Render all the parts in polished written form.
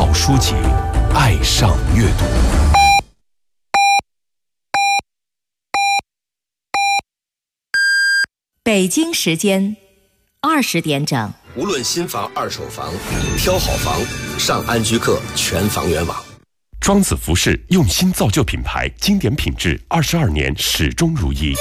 到书籍，爱上阅读。 北京时间20点整。 无论新房、二手房，挑好房，上安居客全房源网。 庄子服饰用心造就品牌，经典品质，22年始终如一。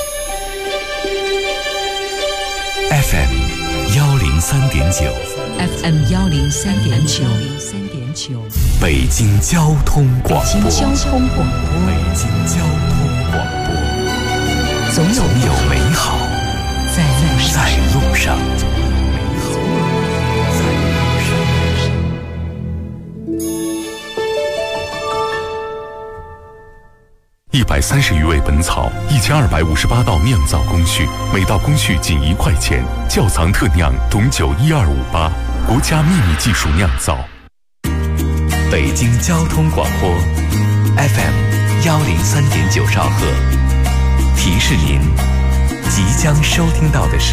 FM 103.9 FM 103.9 北京交通广播。 北京交通广播。 北京交通广播。总有美好在路上。130余味本草，1258道酿造工序，每道工序仅1块钱。窖藏特酿董酒1258，国家秘密技术酿造。北京交通广播 FM 103.9兆赫，提示您即将收听到的是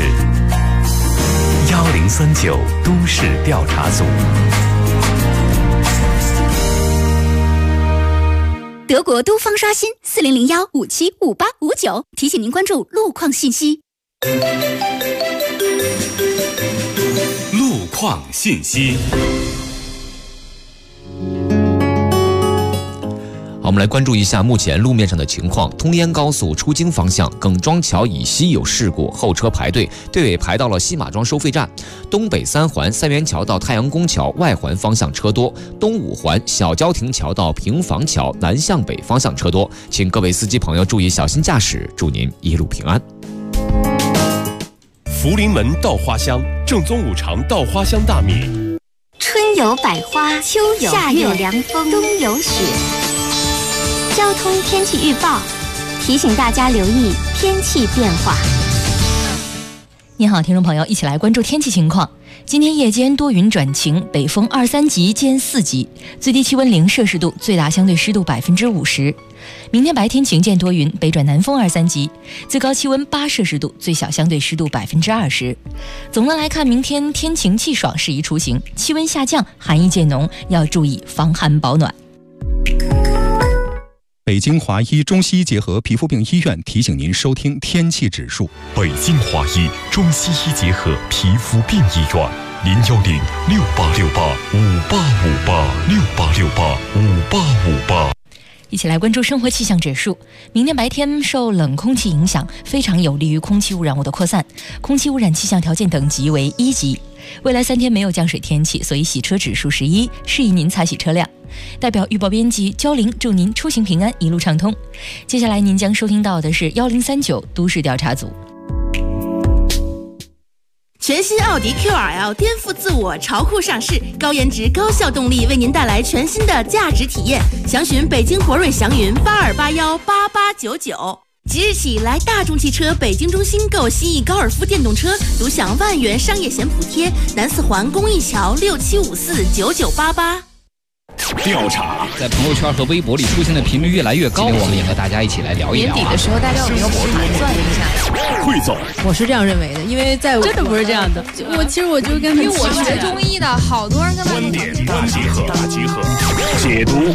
1039都市调查组。 德国都方刷新4001575859，提醒您关注路况信息。 路况信息。 好，我们来关注一下目前路面上的情况。通燕高速出京方向耿庄桥以西有事故，后车排队，队尾排到了西马庄收费站。东北3环三元桥到太阳宫桥外环方向车多，东5环小郊亭桥到平房桥南向北方向车多，请各位司机朋友注意小心驾驶，祝您一路平安。 福临门稻花香，正宗五常稻花香大米。 春有百花，秋有夏有凉风，冬有雪。交通天气预报提醒大家留意天气变化。 你好，听众朋友，一起来关注天气情况。今天夜间多云转晴，北风2、3级兼4级，最低气温0摄氏度，最大相对湿度50%。明天白天晴间多云，北转南风2、3级，最高气温8摄氏度，最小相对湿度20%。总的来看，明天天晴气爽，适宜出行，气温下降，寒意渐浓，要注意防寒保暖。 北京华医中西医结合皮肤病医院提醒您收听天气指数。 北京华医中西医结合皮肤病医院，0106858586858 一起来关注生活气象指数。明天白天受冷空气影响，非常有利于空气污染物的扩散，空气污染气象条件等级为1级。未来3天没有降水天气，所以洗车指数是1，适宜您擦洗车辆。代表预报编辑焦玲祝您出行平安，一路畅通。接下来您将收听到的是1039都市调查组。 全新奥迪 QRL 颠覆自我，潮酷上市，高颜值高效动力为您带来全新的价值体验。详询北京博瑞祥云82818899。即日起来大众汽车北京中心购新翼高尔夫电动车，独享万元商业险补贴。南4环公益桥67549988。 调查在朋友圈和微博里出现的频率越来越高，我们也和大家一起来聊一聊。 年底的时候，大家有没有盘算一下？ 汇总， 我是这样认为的，因为在真的不是这样的。 我其实就跟因为我学中医的，好多人跟观点大集合，解读。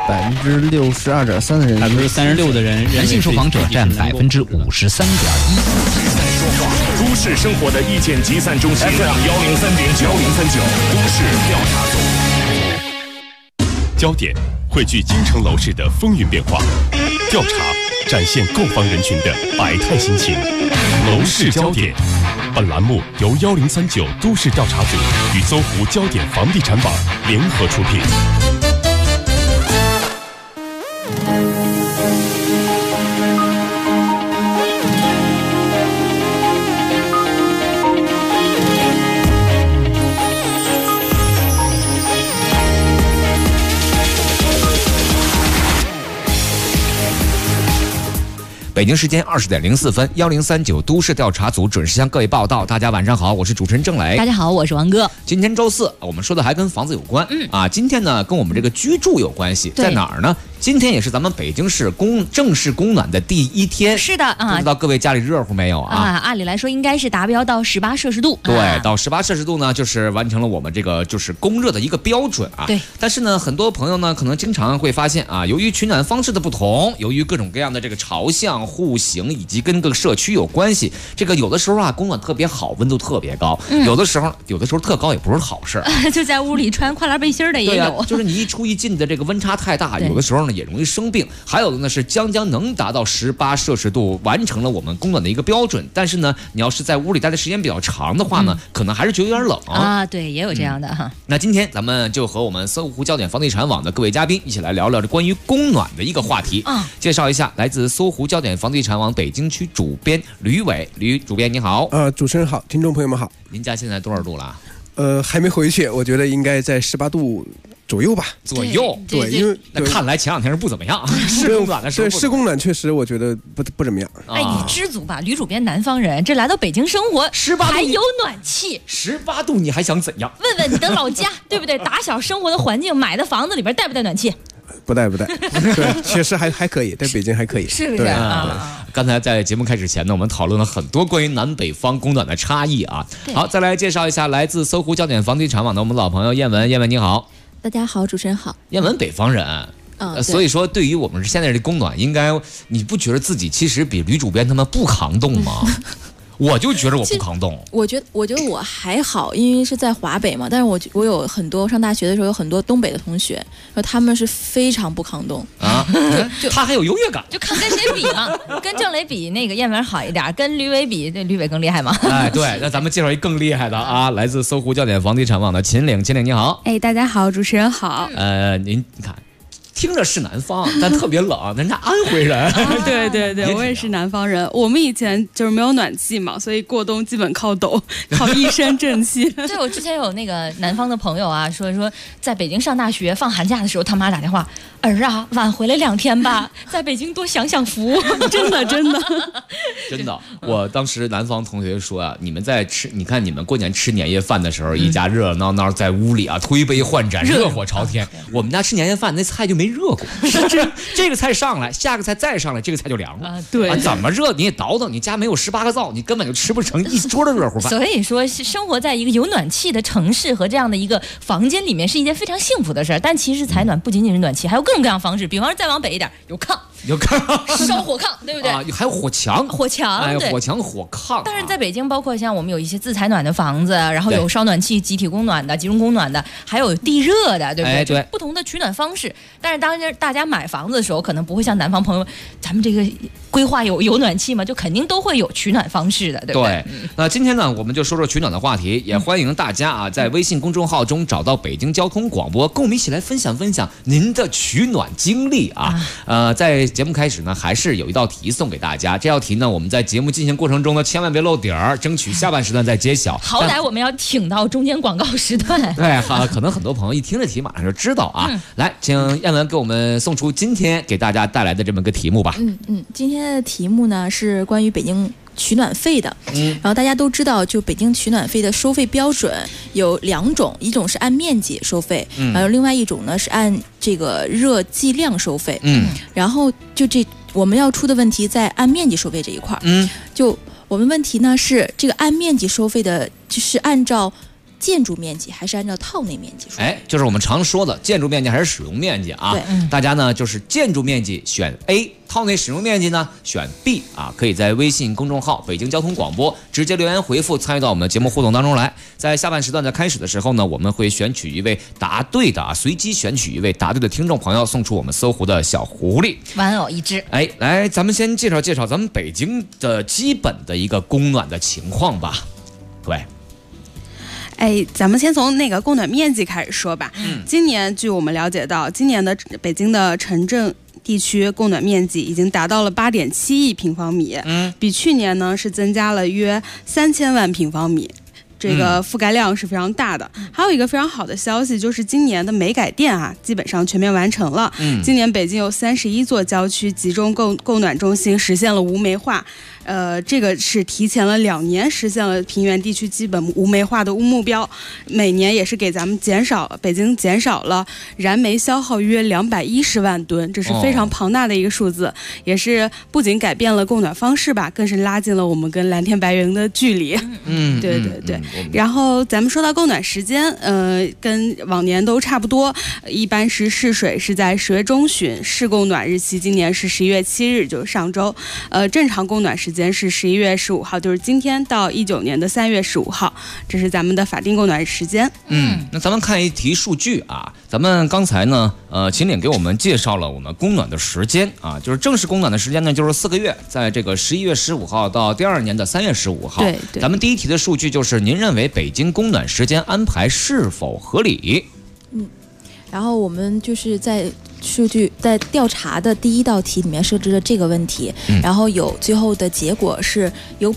62.3%的人 ，36%的人， 男性受访者占53.1%。 都市生活的意见集散中心 FM 103.9都市调查组。 焦点汇聚京城楼市的风云变化，调查展现购房人群的百态心情。楼市焦点，本栏目由1039都市调查组与搜狐焦点房地产网联合出品。 北京时间20点04分，1039都市调查组准时向各位报道。大家晚上好，我是主持人郑磊。 大家好，我是王哥。 今天周4，我们说的还跟房子有关。今天呢跟我们这个居住有关系，在哪儿呢？ 今天也是咱们北京市正式供暖的第1天。 是的啊， 不知道各位家里热乎没有啊？ 按理来说应该是达标到18摄氏度。 对，到18摄氏度呢，就是完成了我们这个就是供热的一个标准啊。 对。 但是呢，很多朋友呢可能经常会发现啊，由于取暖方式的不同，由于各种各样的这个朝向、户型以及跟各个社区有关系，这个有的时候啊供暖特别好，温度特别高，有的时候特高也不是好事就在屋里穿跨栏背心的也有。 就是你一出一进的这个温差太大，有的时候呢也容易生病。还有的呢是将能达到18摄氏度，完成了我们供暖的一个标准。但是呢，你要是在屋里待的时间比较长的话呢，可能还是觉得有点冷啊。对，也有这样的哈。 那今天咱们就和我们搜狐焦点房地产网的各位嘉宾一起来聊聊这关于供暖的一个话题。介绍一下来自搜狐焦点房地产网北京区主编吕伟，吕主编你好。 主持人好，听众朋友们好。 您家现在多少度了？ 还没回去，我觉得应该在18度左右吧。 左右， 对，因为那看来前2天是不怎么样。试供暖的时候， 对，试供暖确实我觉得不怎么样。 哎，你知足吧，吕主编南方人，这来到北京生活 ，18度还有暖气 ，18度你还想怎样？ 问问你的老家，对不对？打小生活的环境，买的房子里边带不带暖气？ 不带，对，确实还可以，在北京还可以， 是不是啊？ 刚才在节目开始前呢，我们讨论了很多关于南北方供暖的差异啊。好，再来介绍一下来自搜狐焦点房地产网的我们老朋友燕文，燕文你好。 大家好，主持人好。 燕文北方人。所以说对于我们现在的供暖，应该你不觉得自己其实比吕主编他们不抗冻吗？我就觉得我不抗冻。 我觉得我还好，因为是在华北嘛。但是我有很多上大学的时候有很多东北的同学，说他们是非常不抗冻啊。他还有优越感， 就看跟谁比嘛。跟郑磊比，那个燕文好一点；跟吕伟比，这吕伟更厉害吗？ 哎，对，那咱们介绍一更厉害的啊，来自搜狐焦点房地产网的秦岭，秦岭你好。 哎，大家好，主持人好。 您看。听着是南方，但特别冷，人家安徽人。 对，我也是南方人。我们以前就是没有暖气嘛，所以过冬基本靠抖，靠一身正气。 对，我之前有那个南方的朋友啊，说在北京上大学放寒假的时候，他妈打电话，儿啊，晚回来2天吧，在北京多享享福。 真的。我当时南方同学说啊，你看你们过年吃年夜饭的时候，一家热热闹闹在屋里啊，推杯换盏，热火朝天。我们家吃年夜饭那菜就没热过，这个菜上来，下个菜再上来，这个菜就凉了。 对， 怎么热你也倒腾，你家没有18个灶，你根本就吃不成一桌的热乎饭。 所以说，生活在一个有暖气的城市和这样的一个房间里面是一件非常幸福的事儿。但其实采暖不仅仅是暖气，还有各种各样方式，比方说再往北一点有炕。烧火炕，对不对？ 还有火墙， 对， 火墙火炕。 但是在北京，包括像我们有一些自采暖的房子，然后有烧暖气、集体供暖的、集中供暖的，还有地热的，对不对？ 对， 不同的取暖方式。但是当大家买房子的时候，可能不会像南方朋友，咱们这个规划有暖气嘛，就肯定都会有取暖方式的，对不对？ 那今天呢，我们就说说取暖的话题，也欢迎大家啊，在微信公众号中找到北京交通广播，跟我们一起来分享您的取暖经历啊。在节目开始呢，还是有一道题送给大家。这道题呢，我们在节目进行过程中呢，千万别漏点儿，争取下半时段再揭晓。 好歹我们要挺到中间广告时段。 对，可能很多朋友一听这题马上就知道啊。来，请燕文给我们送出今天给大家带来的这么个题目吧。 今天的题目呢是关于北京取暖费的。然后大家都知道，就北京取暖费的收费标准有2种，一种是按面积收费，还有另外一种呢是按这个热计量收费。然后我们要出的问题在按面积收费这一块。就我们问题呢是这个按面积收费的，就是按照建筑面积还是按照套内面积收费？ 就是我们常说的建筑面积还是使用面积啊。大家呢就是建筑面积选 A， 套内使用面积呢选 B 啊。可以在微信公众号北京交通广播直接留言回复，参与到我们的节目互动当中来。在下半时段的开始的时候呢，我们会选取一位答对的随机选取一位答对的听众朋友，送出我们搜狐的小狐狸玩偶一只。 来，咱们先介绍咱们北京的基本的一个供暖的情况吧。对。 咱们先从那个供暖面积开始说吧。今年据我们了解到，今年的北京的城镇地区供暖面积已经达到了8.7亿平方米，比去年呢是增加了约3000万平方米。这个覆盖量是非常大的。还有一个非常好的消息，就是今年的煤改电基本上全面完成了。今年北京有31座郊区集中供暖中心实现了无煤化。 这个是提前了2年实现了平原地区基本无煤化的目标，每年也是给咱们北京减少了燃煤消耗约210万吨，这是非常庞大的一个数字，也是不仅改变了供暖方式吧，更是拉近了我们跟蓝天白云的距离。对。然后咱们说到供暖时间，跟往年都差不多，一般是试水是在10月中旬，试供暖日期今年是11月7日，就是上周。正常供暖时间是11月15号，就是今天到19年的3月15号，这是咱们的法定供暖时间。 那咱们看一题数据啊，咱们刚才呢，秦岭给我们介绍了我们供暖的时间啊，就是正式供暖的时间呢，就是4个月，在这个11月15号到第2年的3月15号。 对。 咱们第一题的数据就是您认为北京供暖时间安排是否合理？ 然后我们就是在调查的第1道题里面设置了这个问题，然后最后的结果是有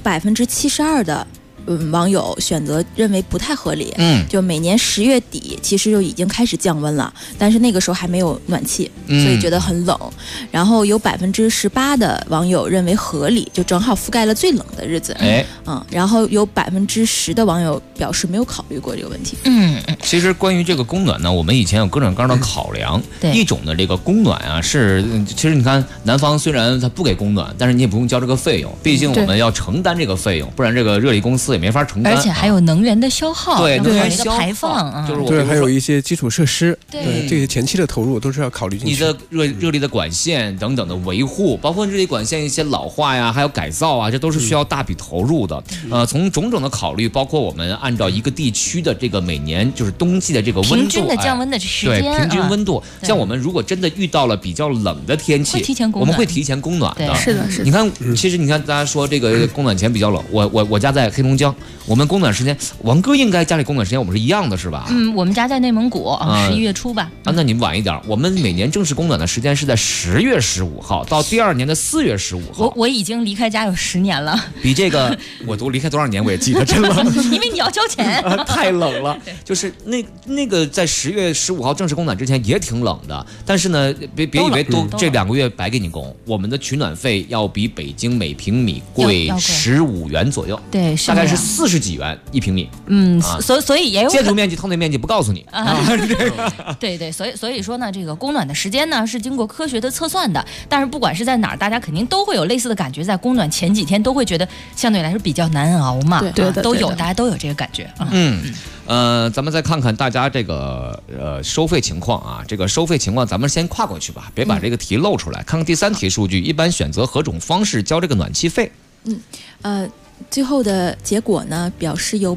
72%的网友选择认为不太合理。就每年10月底其实就已经开始降温了，但是那个时候还没有暖气，所以觉得很冷。然后有18%的网友认为合理，就正好覆盖了最冷的日子。然后有10%的网友表示没有考虑过这个问题。 其实关于这个供暖呢，我们以前有各种各样的考量。一种的这个供暖啊，是其实你看南方虽然它不给供暖，但是你也不用交这个费用，毕竟我们要承担这个费用，不然这个热力公司也没法承担。 而且还有能源的消耗， 对能源消耗排放， 对，还有一些基础设施，对这些前期的投入都是要考虑进去。 你的热力的管线等等的维护，包括热力管线一些老化呀，还有改造啊，这都是需要大笔投入的。从种种的考虑，包括我们按照一个地区的这个每年就是冬季的这个温度， 平均的降温的时间， 对，平均温度。像我们如果真的遇到了比较冷的天气，我们会提前供暖的。 是的。 你看，其实你看大家说这个供暖前比较冷，我家在黑龙江，我们供暖时间，王哥应该家里供暖时间我们是一样的，是吧？ 我们家在内蒙古，11月初吧。 那你们晚一点，我们每年正式供暖的时间是在10月15号到第2年的4月15号。 我已经离开家有10年了， 比这个我都离开多少年我也记得真了， 因为你要交钱， 太冷了。就是那个在10月15号正式供暖之前也挺冷的，但是呢，别以为都这2个月白给你供，我们的取暖费要比北京每平米贵15元左右， 对， 大概是40几元1平米。 所以也有建筑面积、套内面积不告诉你。 对，所以说呢，这个供暖的时间呢是经过科学的测算的，但是不管是在哪儿，大家肯定都会有类似的感觉，在供暖前几天都会觉得相对来说比较难熬嘛， 对， 大家都有这个感觉。 咱们再看看大家这个收费情况啊，这个收费情况咱们先跨过去吧，别把这个题露出来。看看第3题数据，一般选择何种方式交这个暖气费？ 最后的结果呢，表示有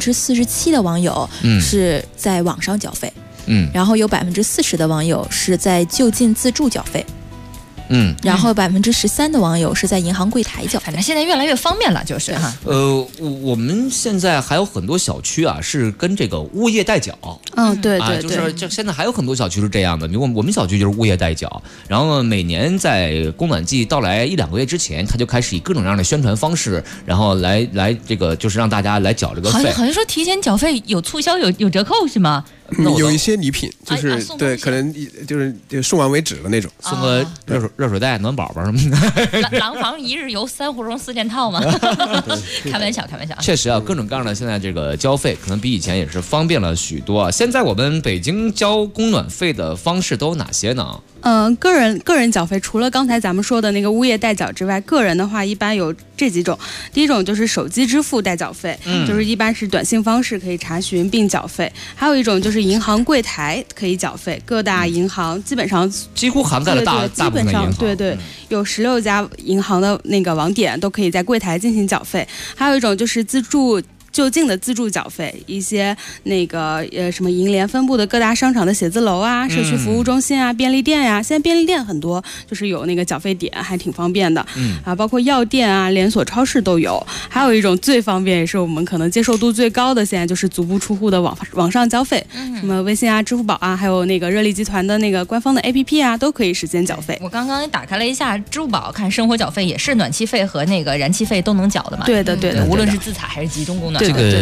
47%的网友是在网上缴费，然后有40%的网友是在就近自助缴费。然后13%的网友是在银行柜台缴费， 反正现在越来越方便了，就是哈。 我们现在还有很多小区啊，是跟这个物业代缴。 对， 就是这现在还有很多小区是这样的。比如我们小区就是物业代缴，然后每年在供暖季到来1-2个月之前，他就开始以各种各样的宣传方式，然后来这个就是让大家来缴这个费。 好像说提前缴费有促销有折扣是吗？ 有一些礼品，就是对，可能就是送完为止的那种， 送个热水袋、暖宝宝什么的。 廊坊1日游3户中4件套吗？开玩笑。 确实啊，各种各样的现在这个交费，可能比以前也是方便了许多。现在我们北京交供暖费的方式都有哪些呢？ 个人缴费，除了刚才咱们说的那个物业代缴之外，个人的话一般有这几种。第一种就是手机支付代缴费，就是一般是短信方式可以查询并缴费；还有一种就是银行柜台可以缴费，各大银行基本上几乎涵盖了大部分的银行。 对，有16家银行的那个网点都可以在柜台进行缴费。还有一种就是就近的自助缴费，一些那个什么银联分布的各大商场的写字楼啊、社区服务中心啊、便利店呀，现在便利店很多就是有那个缴费点，还挺方便的。包括药店啊、连锁超市都有。还有一种最方便，也是我们可能接受度最高的，现在就是足不出户的网上交费，什么微信啊、支付宝啊，还有那个热力集团的那个官方的 APP 啊，都可以实现缴费。 我刚刚打开了一下支付宝，看生活缴费也是暖气费和那个燃气费都能缴的嘛。 对的， 无论是自采还是集中供暖。 这个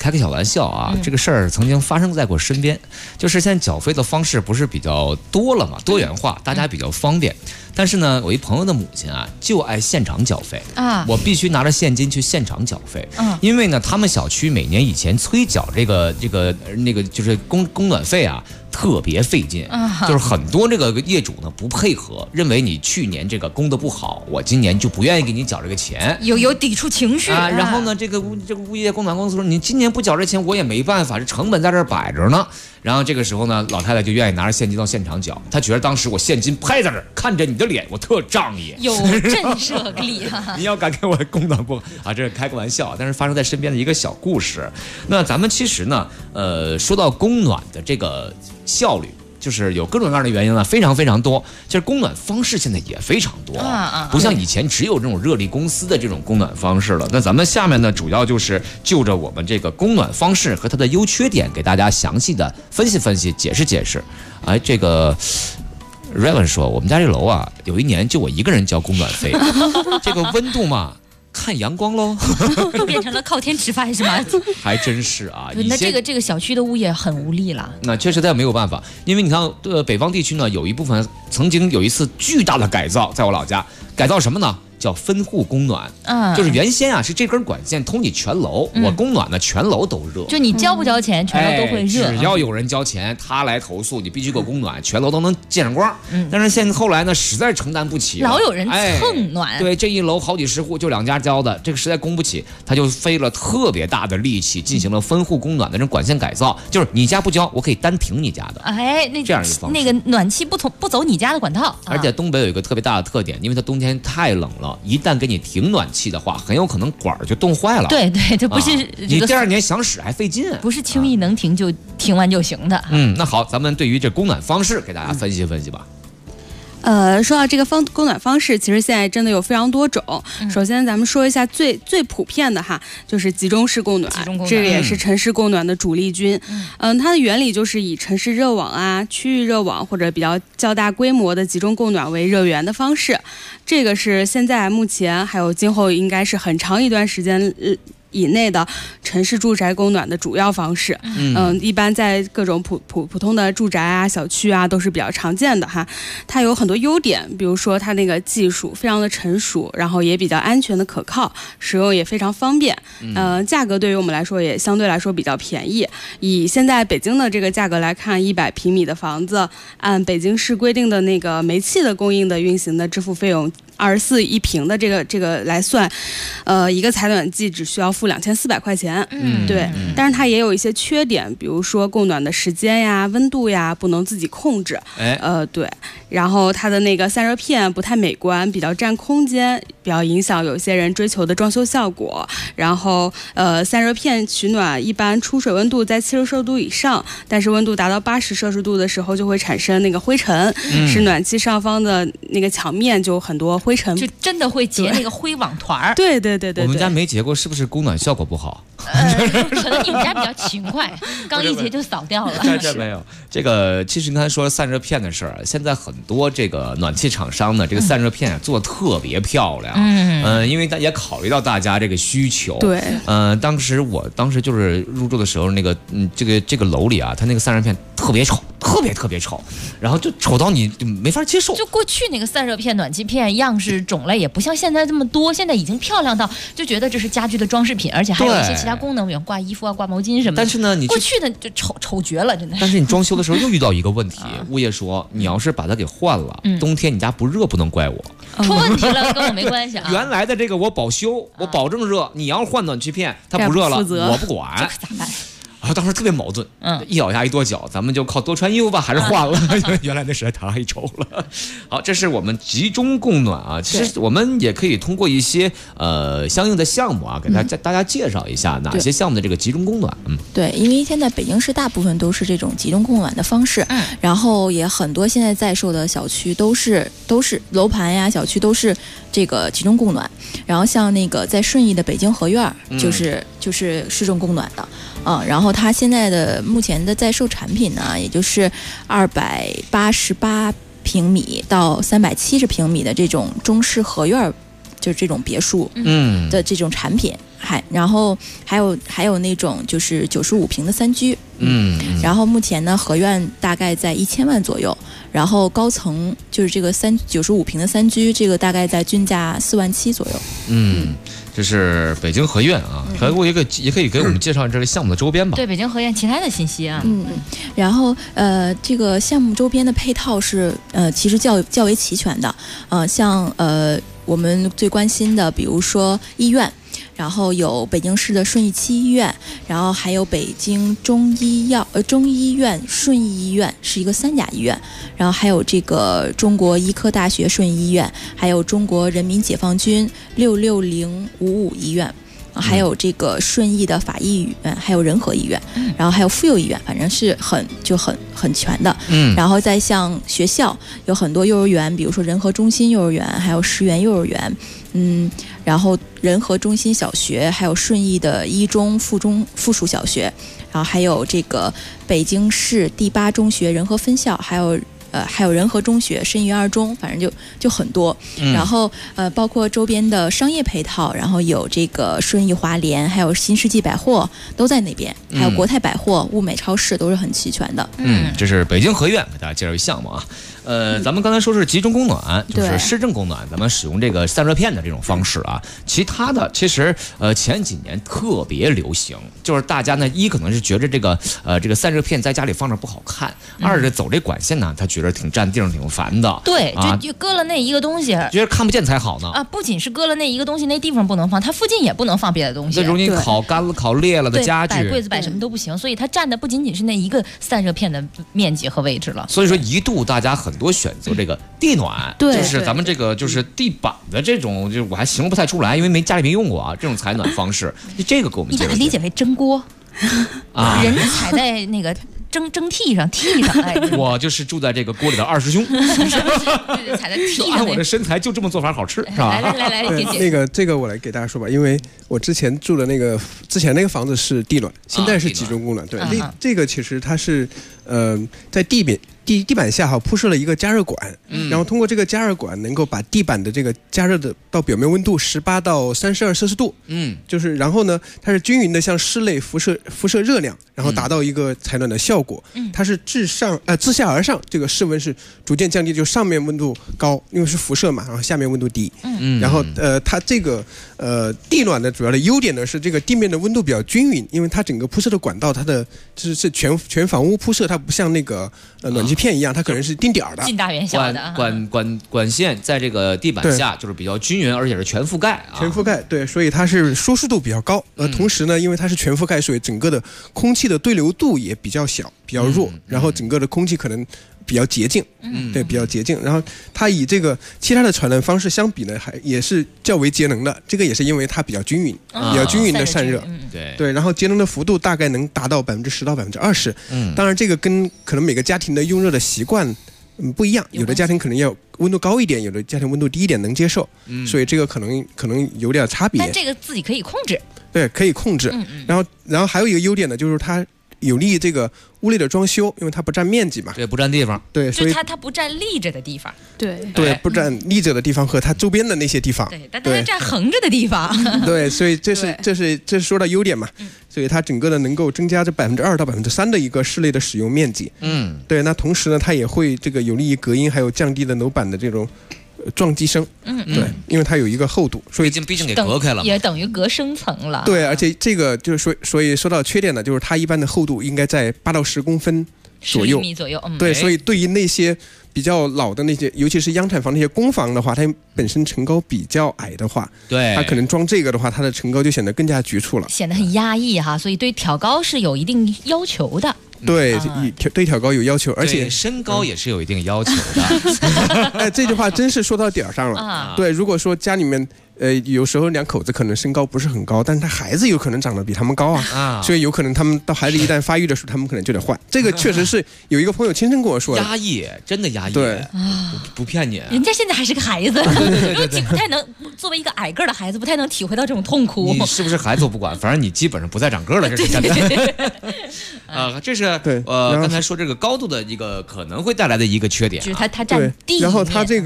开个小玩笑啊，这个事儿曾经发生在我身边，就是现在缴费的方式不是比较多了嘛，多元化，大家比较方便。但是呢，我一朋友的母亲啊，就爱现场缴费啊，我必须拿着现金去现场缴费。因为呢，他们小区每年以前催缴那个就是供暖费啊，特别费劲，就是很多这个业主呢不配合，认为你去年这个供的不好，我今年就不愿意给你缴这个钱， 有抵触情绪啊。然后呢，这个物业供暖公司说，你今年不缴这钱，我也没办法，这成本在这儿摆着呢。然后这个时候呢，老太太就愿意拿着现金到现场缴，她觉得当时我现金拍在这儿，看着你的脸，我特仗义， 有震慑力啊！ 你要敢给我供暖不啊？这是开个玩笑，但是发生在身边的一个小故事。那咱们其实呢，说到供暖的这个效率，就是有各种各样的原因啊，非常非常多。其实供暖方式现在也非常多，不像以前只有这种热力公司的这种供暖方式了。那咱们下面呢，主要就是就着我们这个供暖方式和它的优缺点，给大家详细的分析分析、解释解释。哎，这个。Raven 说，我们家这楼啊，有一年就我一个人交供暖费，这个温度嘛，看阳光喽， 变成了靠天吃饭是吗？ 还真是啊。 那这个小区的物业很无力了。 那确实他也没有办法，因为你看，北方地区呢，有一部分曾经有一次巨大的改造，在我老家改造什么呢？叫分户供暖，就是原先啊是这根管线通你全楼，我供暖呢全楼都热， 就你交不交钱，全楼都会热。 只要有人交钱，他来投诉，你必须给我供暖，全楼都能见上光。但是现在后来呢，实在承担不起了， 老有人蹭暖。 对，这一楼好几十户就2家交的，这个实在供不起，他就费了特别大的力气进行了分户供暖的这种管线改造，就是你家不交，我可以单停你家的。 哎， 这样一个方式， 那个暖气不走你家的管道。 而且东北有一个特别大的特点，因为它冬天太冷了，一旦给你停暖气的话，很有可能管儿就冻坏了。 对对，这不是你第2年想使还费劲， 不是轻易能停就停完就行的。 那好，咱们对于这供暖方式给大家分析分析吧。 说到这个供暖方式，其实现在真的有非常多种。首先，咱们说一下最普遍的哈，就是集中式供暖，这个也是城市供暖的主力军。它的原理就是以城市热网啊、区域热网或者比较大规模的集中供暖为热源的方式。这个是现在目前还有今后应该是很长一段时间以内的城市住宅供暖的主要方式。一般在各种普通的住宅啊、小区啊都是比较常见的哈。它有很多优点，比如说它那个技术非常的成熟，然后也比较安全的可靠，使用也非常方便。价格对于我们来说也相对来说比较便宜。以现在北京的这个价格来看，100平米的房子，按北京市规定的那个煤气的供应的运行的支付费用24一平的这个来算，一个采暖季只需要付2400块钱。对，但是它也有一些缺点，比如说供暖的时间呀、温度呀不能自己控制。对，然后它的那个散热片不太美观，比较占空间，比较影响有些人追求的装修效果。然后散热片取暖一般出水温度在70摄氏度以上，但是温度达到80摄氏度的时候就会产生那个灰尘，使暖气上方的那个墙面就很多灰尘， 就真的会结那个灰网团儿。 对， 我们家没结过，是不是供暖效果不好？ 可能你们家比较勤快，刚一结就扫掉了。 这没有。这个其实你刚才说散热片的事儿，现在很多这个暖气厂商呢，这个散热片做得特别漂亮。因为也考虑到大家这个需求。 对。 当时就是入住的时候，那个这个楼里啊，它那个散热片特别丑，特别丑，然后就丑到你就没法接受。 就过去那个散热片、暖气片样式种类也不像现在这么多，现在已经漂亮到就觉得这是家居的装饰品，而且还有一些其他功能，比如挂衣服啊、挂毛巾什么的。 但是呢， 过去的就丑绝了，真的。 但是你装修的时候又遇到一个问题，物业说你要是把它给换了，冬天你家不热不能怪我。 出问题了跟我没关系啊。 原来的这个我保修，我保证热，你要是换暖气片，它不热了，我不管。 这可咋办？ 当时特别矛盾，一咬牙一跺脚，咱们就靠多穿衣服吧，还是换了。原来那实在太丑了。好，这是我们集中供暖啊。其实我们也可以通过一些相应的项目啊，给大家介绍一下哪些项目的这个集中供暖。 对，因为现在北京市大部分都是这种集中供暖的方式，然后也很多现在在售的小区都是楼盘呀，小区都是这个集中供暖。然后像那个在顺义的北京合院，就是市政供暖的。然后它现在的目前的在售产品呢，也就是288平米到370平米的这种中式合院，就是这种别墅的这种产品。 然后还有那种就是95平的3居，然后目前呢合院大概在1000万左右，然后高层就是这个95平的3居，这个大概在均价4万7左右。 这是北京合院啊，也可以给我们介绍这个项目的周边吧。 对，北京合院其他的信息啊。 然后这个项目周边的配套是其实较为齐全的，像我们最关心的，比如说医院。然后有北京市的顺义7医院，然后还有北京中医院顺义医院是一个3甲医院，然后还有这个中国医科大学顺义医院，还有中国人民解放军66055医院，还有这个顺义的法医院，还有仁和医院，然后还有妇幼医院，反正是很全的。然后再像学校有很多幼儿园，比如说仁和中心幼儿园，还有石园幼儿园，然后仁和中心小学，还有顺义的一中附属小学，然后还有这个北京市第8中学仁和分校，还有仁和中学、申遗2中，反正就很多。然后包括周边的商业配套，然后有这个顺义华联，还有新世纪百货都在那边，还有国泰百货、物美超市都是很齐全的。 这是北京合院给大家介绍一项目啊。咱们刚才说是集中供暖，就是市政供暖，咱们使用这个散热片的这种方式啊。其他的其实前几年特别流行，就是大家呢可能是觉得这个散热片在家里放着不好看，二是走这管线呢，他觉得挺占地儿挺烦的。 对，就搁了那一个东西， 觉得看不见才好呢。 不仅是搁了那一个东西，那地方不能放，它附近也不能放别的东西， 那容易烤干了、烤裂了的家具， 摆柜子摆什么都不行，所以它占的不仅仅是那一个散热片的面积和位置了。 所以说一度大家很多选择这个地暖，就是咱们这个就是地板的这种，就我还形容不太出来，因为家里没用过啊，这种采暖方式，这个给我们你把它理解为蒸锅人踩在那个蒸屉上屉上， 我就是住在这个锅里的二师兄， 踩在屉上， 按我的身材就这么做法好吃，是吧？ 来， 这个我来给大家说吧，因为我之前住的之前那个房子是地暖，现在是集中供暖。对，这个其实它是在地板下铺设了一个加热管，然后通过这个加热管能够把地板的这个加热的到表面温度18到32摄氏度，就是然后呢，它是均匀的向室内辐射热量，然后达到一个采暖的效果。它是自下而上，这个室温是逐渐降低，就上面温度高，因为是辐射嘛，然后下面温度低。然后它这个地暖的主要的优点呢是这个地面的温度比较均匀，因为它整个铺设的管道它的是全房屋铺设，它不像那个暖气片一样，它可能是定点的， 近大远小的。 管线在这个地板下就是比较均匀，而且是全覆盖啊。 全覆盖，对，所以它是舒适度比较高。同时呢，因为它是全覆盖，所以整个的空气的对流度也比较小、比较弱，然后整个的空气可能比较洁净，对，比较洁净。然后它以这个其他的传暖方式相比呢，也是较为节能的。这个也是因为它比较均匀，比较均匀的散热。对，然后节能的幅度大概能达到10%到20%。当然这个跟可能每个家庭的用热的习惯不一样，有的家庭可能要温度高一点，有的家庭温度低一点能接受，所以这个可能有点差别。 但这个自己可以控制。 对，可以控制。然后还有一个优点呢，就是它有利这个屋内的装修，因为它不占面积嘛， 对，不占地方， 对，所以它不占立着的地方， 对，不占立着的地方和它周边的那些地方， 对，但它占横着的地方， 对，所以这是说到优点嘛，所以它整个的能够增加这2%到3%的一个室内的使用面积，对，那同时呢，它也会这个有利于隔音，还有降低的楼板的这种撞击声，对，因为它有一个厚度，所以毕竟给隔开了嘛， 也等于隔声层了。 对，而且这个就是所以说到缺点呢，就是它一般的厚度应该在8到10公分左右，10厘米左右。 对，所以对于那些比较老的那些，尤其是央产房那些公房的话，它本身层高比较矮的话， 对， 它可能装这个的话，它的层高就显得更加局促了， 显得很压抑哈。所以对挑高是有一定要求的。 对，对挑高有要求，而且身高也是有一定要求的。 哎，这句话真是说到点儿上了。对，如果说家里面有时候两口子可能身高不是很高，但是他孩子有可能长得比他们高啊，所以有可能他们到孩子一旦发育的时候，他们可能就得换。这个确实是有一个朋友亲身跟我说的， 压抑，真的压抑， 对， 不骗你。 人家现在还是个孩子， 对， 不太能作为一个矮个的孩子，不太能体会到这种痛苦。 你是不是孩子我不管，反正你基本上不再长个了，这是真的。这是刚才说这个高度的一个可能会带来的一个缺点， 就是它占地， 然后它这个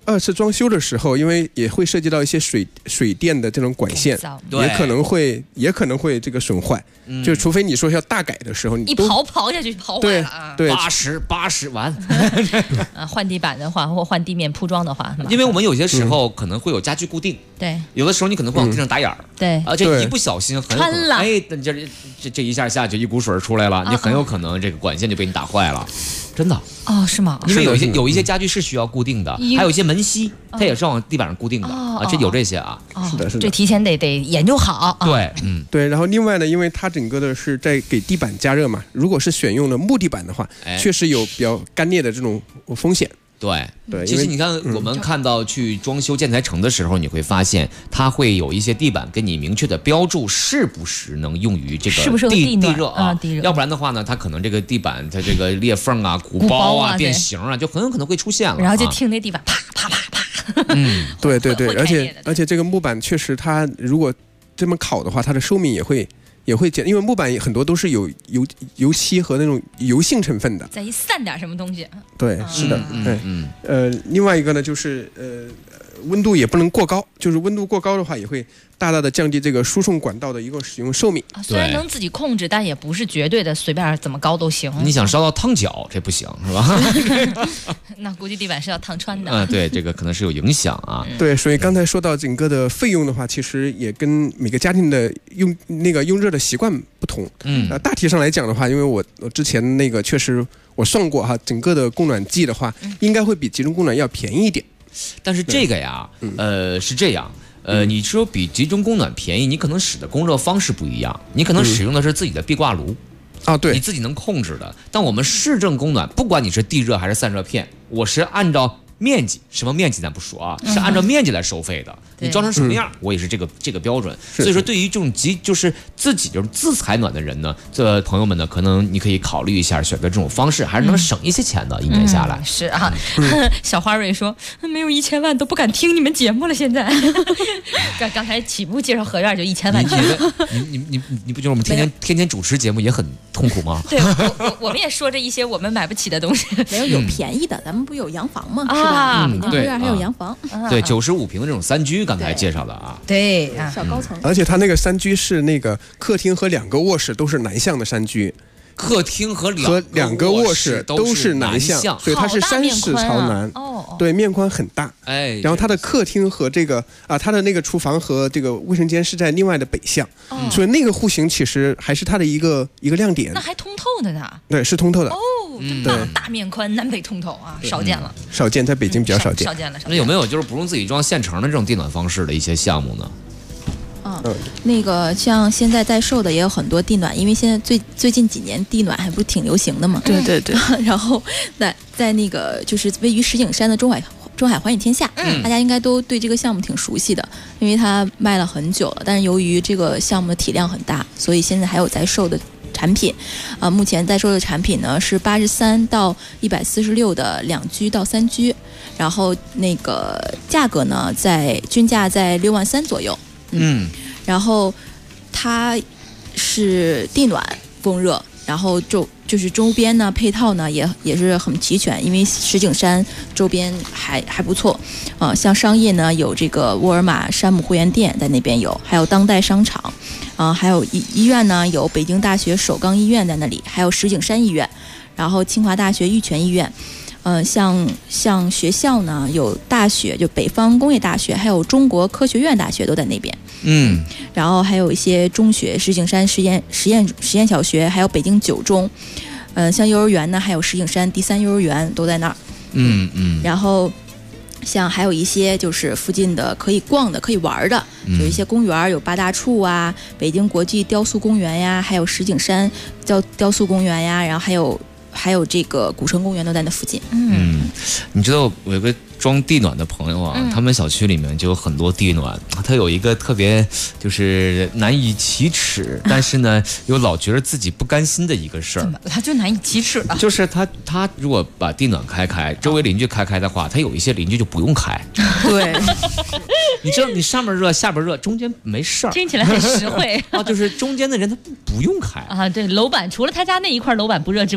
二次装修的时候，因为也会涉及到一些水电的这种管线，也可能会这个损坏。就除非你说要大改的时候，你一刨下去刨坏了啊。 对 ，80完。 换地板的话，或换地面铺装的话， 因为我们有些时候可能会有家具固定， 对， 有的时候你可能会往地上打眼儿， 对， 这一不小心很有可能，哎，这一下下去一股水出来了，你很有可能这个管线就被你打坏了。真的哦？是吗？ 因为有一些家具是需要固定的，还有一些门吸，它也是往地板上固定的这有这些啊。 是的， 这提前得研究好。 对， 对。然后另外呢，因为它整个的是在给地板加热嘛，如果是选用的木地板的话，确实有比较干裂的这种风险。 对，其实你看，我们看到去装修建材城的时候，你会发现它会有一些地板跟你明确的标注适不适能用于这个地热啊，要不然的话呢，它可能这个地板它这个裂缝啊、鼓包啊、变形啊，就很有可能会出现了。 然后就听那地板啪啪啪啪。 对，而且这个木板确实，它如果这么烤的话，它的寿命也会减，因为木板很多都是有油漆和那种油性成分的， 再一散点什么东西。 对，是的，另外一个呢，就是温度也不能过高，就是温度过高的话，也会大大的降低这个输送管道的一个使用寿命。 虽然能自己控制，但也不是绝对的随便怎么高都行。 你想烧到烫脚，这不行是吧？ 那估计地板是要烫穿的。 对，这个可能是有影响啊。 对，所以刚才说到整个的费用的话，其实也跟每个家庭的用热的习惯不同。大体上来讲的话，因为我之前那个确实我算过哈，整个的供暖季的话，应该会比集中供暖要便宜一点。 但是这个呀，是这样，你说比集中供暖便宜，你可能使的供热方式不一样，你可能使用的是自己的壁挂炉， 对， 你自己能控制的。但我们市政供暖，不管你是地热还是散热片，我是按照面积，什么面积咱不说啊，是按照面积来收费的。你装成什么样，我也是这个标准。所以说，对于这种就是自己就是自采暖的人呢，这朋友们呢，可能你可以考虑一下，选择这种方式，还是能省一些钱的。一年下来是啊。小花蕊说，没有1000万都不敢听你们节目了。现在，刚才起步介绍合院就1000万去了。 你不觉得我们天天主持节目也很痛苦吗？ 对，我们也说着一些我们买不起的东西。 有便宜的，咱们不有洋房吗？是吧？北京合院还有洋房。 对，95平的这种3居，刚才介绍的啊。 对， 小高层。 而且它那个3居是那个客厅和2个卧室都是南向的3居。 客厅和 2个卧室都是南向，所以它是山势朝南。对，面宽很大。然后它的客厅和这个它的那个厨房和这个卫生间是在另外的北向，所以那个户型其实还是它的一个亮点。 那还通透的呢？ 对，是通透的。 真棒！大面宽，南北通透啊，少见了。 少见，在北京比较少见。 少见了。 那有没有就是不用自己装现成的这种地暖方式的一些项目呢？ 那个像现在在售的也有很多地暖，因为现在最近几年地暖还不是挺流行的嘛。 对。 然后在那个就是位于石景山的中海环宇天下，大家应该都对这个项目挺熟悉的，因为它卖了很久了。但是由于这个项目的体量很大，所以现在还有在售的产品。目前在售的产品呢是83到146的2居到3居，然后那个价格呢均价在6万3左右。然后它是地暖风热，然后就是周边呢配套呢也是很齐全，因为石景山周边还不错。像商业呢有这个沃尔玛山姆会员店在那边有，还有当代商场，还有医院呢有北京大学首钢医院在那里，还有石景山医院，然后清华大学玉泉医院。像学校呢有大学，就北方工业大学，还有中国科学院大学都在那边。然后还有一些中学，石景山实验小学，还有北京9中。像幼儿园呢，还有石景山第3幼儿园都在那儿。然后像还有一些就是附近的可以逛的、可以玩的，有一些公园，有八大处啊，北京国际雕塑公园呀，还有石景山雕塑公园呀，然后还有这个古城公园都在那附近。 你知道我有个装地暖的朋友啊，他们小区里面就有很多地暖，他有一个特别就是难以启齿，但是呢又老觉得自己不甘心的一个事儿。 怎么他就难以启齿了？ 就是他如果把地暖开，周围邻居开的话，他有一些邻居就不用开。 对， 你知道你上面热下边热，中间没事儿， 听起来很实惠就是中间的人他不用开啊。对，楼板除了他家那一块楼板不热之外，其他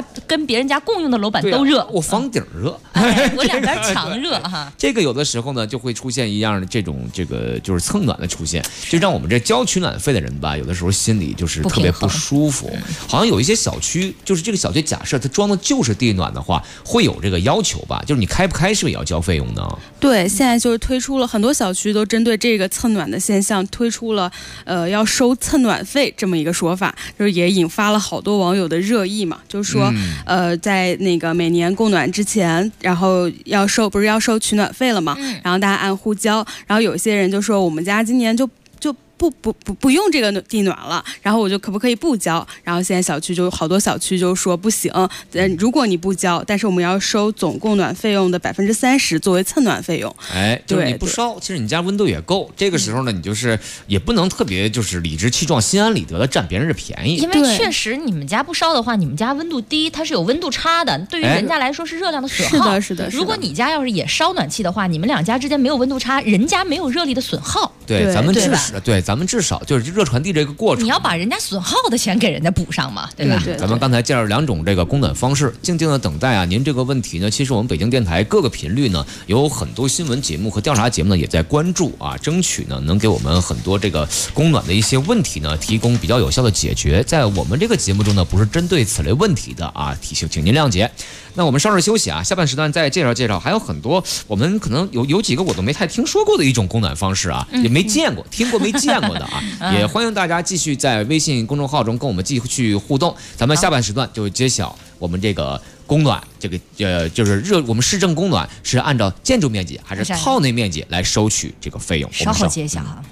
跟别人家共用的楼板都热， 我房顶热， 我两边墙热哈。 这个有的时候呢，就会出现一样的这种就是蹭暖的出现，就让我们这交取暖费的人吧，有的时候心里就是特别不舒服。好像有一些小区，就是这个小区假设它装的就是地暖的话，会有这个要求吧？就是你开不开是不是也要交费用呢？ 对，现在就是推出了很多小区都针对这个蹭暖的现象推出了要收蹭暖费这么一个说法，就是也引发了好多网友的热议嘛，就是说在那个每年供暖之前，然后不是要收取暖费了嘛，然后大家按户交，然后有些人就说我们家今年就不用这个地暖了，然后我就可不可以不交？然后现在好多小区就说不行，如果你不交，但是我们要收总供暖费用的30%作为蹭暖费用。 哎，就是你不烧，其实你家温度也够。这个时候呢，你就是也不能特别就是理直气壮、心安理得的占别人的便宜。 因为确实你们家不烧的话，你们家温度低，它是有温度差的，对于人家来说是热量的损耗。 是的。 如果你家要是也烧暖气的话，你们两家之间没有温度差，人家没有热力的损耗。 对，咱们至少就是热传递这个过程， 你要把人家损耗的钱给人家补上嘛，对吧？ 对。 咱们刚才介绍2种这个供暖方式，静静的等待啊。您这个问题呢，其实我们北京电台各个频率呢，有很多新闻节目和调查节目呢也在关注啊，争取呢能给我们很多这个供暖的一些问题呢提供比较有效的解决。在我们这个节目中呢，不是针对此类问题的啊，请您谅解。那我们稍事休息啊，下半时段再介绍，还有很多我们可能有几个我都没太听说过的一种供暖方式啊，也没见过，听过没见过的啊，也欢迎大家继续在微信公众号中跟我们继续互动。咱们下半时段就揭晓我们这个供暖，这个就是我们市政供暖是按照建筑面积还是套内面积来收取这个费用？ 稍后揭晓哈。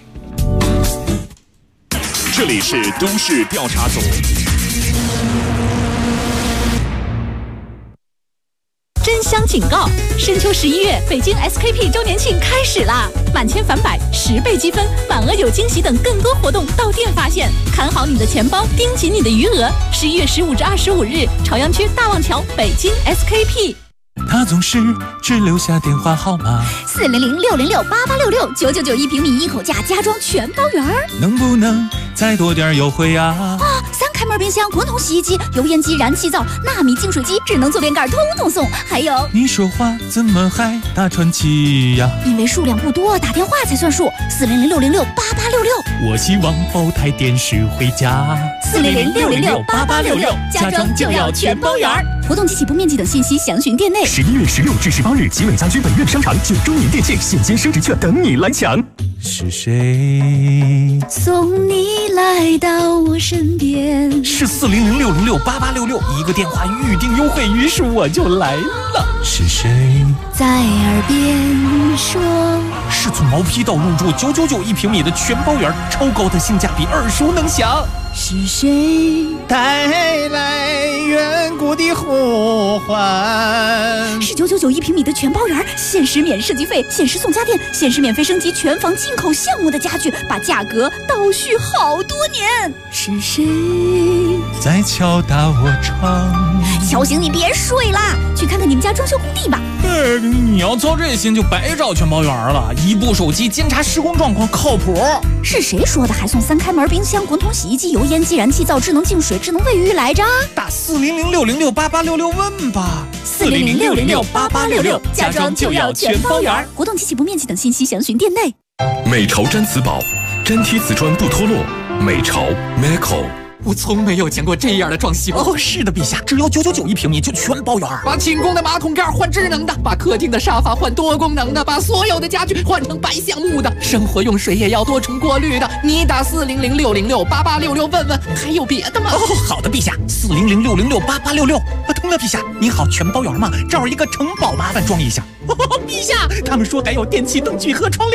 这里是都市调查组。 真香警告！深秋11月，北京 SKP 周年庆开始啦！满千返百，10倍积分，满额有惊喜等更多活动到店发现。看好你的钱包，盯紧你的余额。11月15至25日，朝阳区大望桥，北京 SKP。 他总是只留下电话号码 400-606-8866，999一平米一口价家装全包圆儿。 能不能再多点优惠啊 ？3开门冰箱、滚筒洗衣机、油烟机、燃气灶、纳米净水机、智能坐便盖通通送。还有， 你说话怎么还大喘气呀？ 因为数量不多，打电话才算数。400-606-8866。 我希望包台电视回家。 400-606-8866，家装就要全包圆儿。活动及起步面积等信息详询店内。 11月16至18日，集美家居本院商场9周年店庆现金升值券等你来抢。 是谁送你来到我身边？ 是400-606-8866，一个电话预定优惠，于是我就来了。是谁在耳边说？ 是从毛坯到入住999一平米的全包圆，超高的性价比，耳熟能详。 是谁带来远古的呼唤？ 是999一平米的全包圆，限时免设计费，限时送家电，限时免费升级全房进口项目的家具，把价格倒叙好多年。是谁在敲打我窗？ 敲醒你别睡啦，去看看你们家装修工地吧。 你要操这心就白找全包圆了，一部手机监察施工状况靠谱。 是谁说的还送3开门冰箱、滚筒洗衣机、油烟机、燃气灶、智能净水、智能卫浴来着？ 打400-606-8866问吧。 400-606-8866，家装就要全包圆。活动及起步面积等信息详询店内。 美潮毡瓷宝，粘贴瓷砖不脱落。美潮 Meco。 我从没有见过这样的装修哦！是的，陛下，只要999一平米就全包圆。 把寝宫的马桶盖换智能的，把客厅的沙发换多功能的，把所有的家具换成白橡木的，生活用水也要多重过滤的。你打400-606-8866问问，还有别的吗？ 哦，好的，陛下，400-606-8866。通了，陛下，你好，全包圆吗？这儿一个城堡，麻烦装一下。陛下，他们说还有电器灯具和窗帘。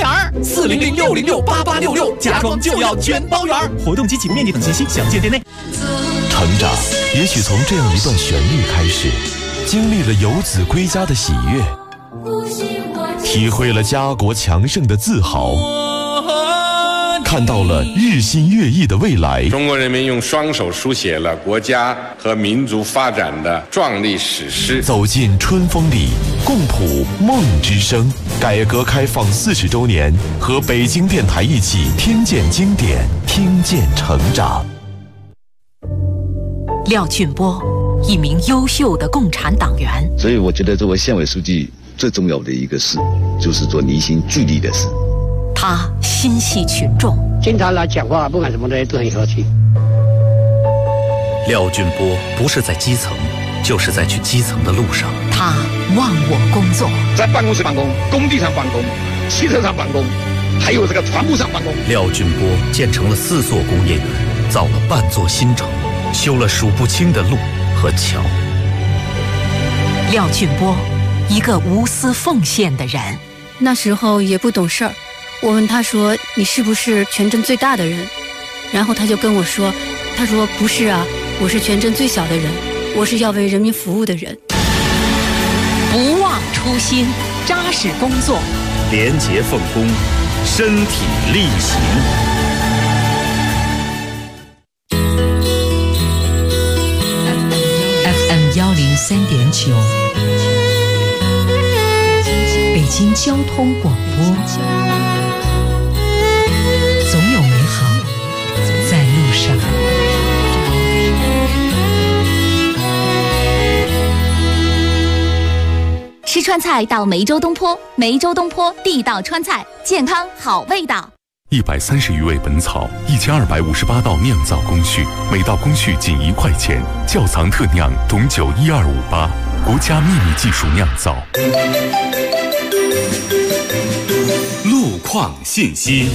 400-606-8866，家装就要全包圆。 活动及起步面积等信息详见店内。 成长也许从这样一段旋律开始，经历了游子归家的喜悦，体会了家国强盛的自豪，看到了日新月异的未来。 中国人民用双手书写了国家和民族发展的壮丽史诗。 走进春风里，共谱梦之声。改革开放40周年，和北京电台一起听见经典，听见成长。 廖俊波一名优秀的共产党员。 所以我觉得作为县委书记最重要的一个事，就是做凝心聚力的事。 他心系群众， 经常来讲话，不管什么东西都很和气。 廖俊波不是在基层，就是在去基层的路上。 他忘我工作， 在办公室办公，工地上办公，汽车上办公，还有这个船坞上办公。 廖俊波建成了4座工业园，造了半座新城，修了数不清的路和桥。 廖俊波，一个无私奉献的人。 那时候也不懂事儿，我问他说：“你是不是全镇最大的人？”然后他就跟我说：“他说不是啊，我是全镇最小的人，我是要为人民服务的人。” 不忘初心，扎实工作， 廉洁奉公，身体力行。 FM103.9，北京交通广播，总有美好在路上。 吃川菜到梅州东坡，梅州东坡地道川菜，健康好味道。 130余味本草，1258道酿造工序，每道工序仅1块钱，窖藏特酿董酒12588，国家秘密技术酿造。 路况信息。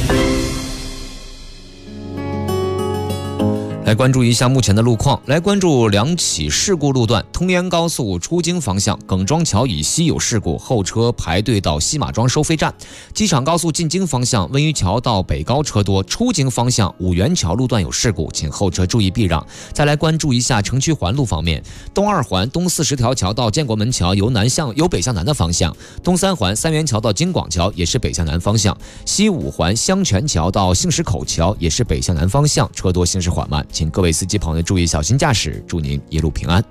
来关注一下目前的路况，来关注2起事故路段：通燕高速出京方向耿庄桥以西有事故，后车排队到西马庄收费站；机场高速进京方向温榆桥到北高车多，出京方向五元桥路段有事故，请后车注意避让。再来关注一下城区环路方面，东2环东40条桥到建国门桥由北向南的方向，东3环三元桥到京广桥也是北向南方向，西5环香泉桥到杏石口桥也是北向南方向，车多行驶缓慢，请各位司机朋友注意小心驾驶，祝您一路平安。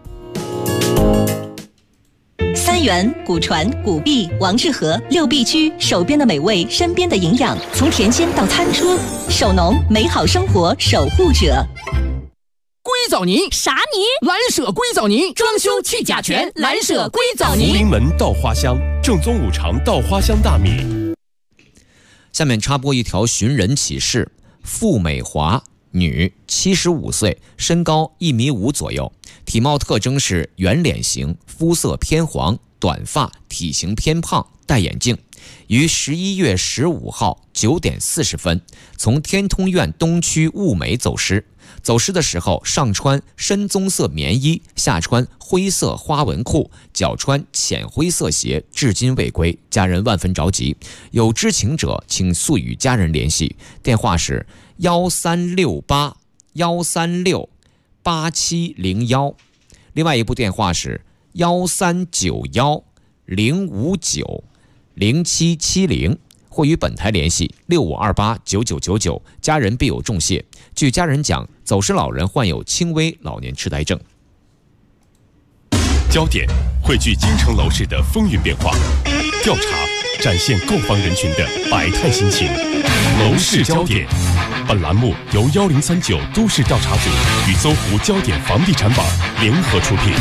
三元、古传、古币、王致和6必居，手边的美味，身边的营养，从田间到餐桌，手农美好生活守护者。 硅藻泥啥泥？ 蓝舍硅藻泥，装修去甲醛，蓝舍硅藻泥。 福临门稻花香，正宗5常稻花香大米。 下面插播一条寻人启事：傅美华，女，75岁，身高1.5米左右，体貌特征是圆脸型，肤色偏黄，短发，体型偏胖，戴眼镜。于11月15号9点40分从天通苑东区物美走失。走失的时候，上穿深棕色棉衣，下穿灰色花纹裤，脚穿浅灰色鞋，至今未归，家人万分着急。有知情者请速与家人联系，电话是1368-136-8701，另外一部电话是1391-059-0770，或与本台联系6528-9999，家人必有重谢。据家人讲，走失老人患有轻微老年痴呆症。 焦点汇聚京城楼市的风云变化，调查展现购房人群的百态心情。楼市焦点，本栏目由1039都市调查组与搜狐焦点房地产网联合出品。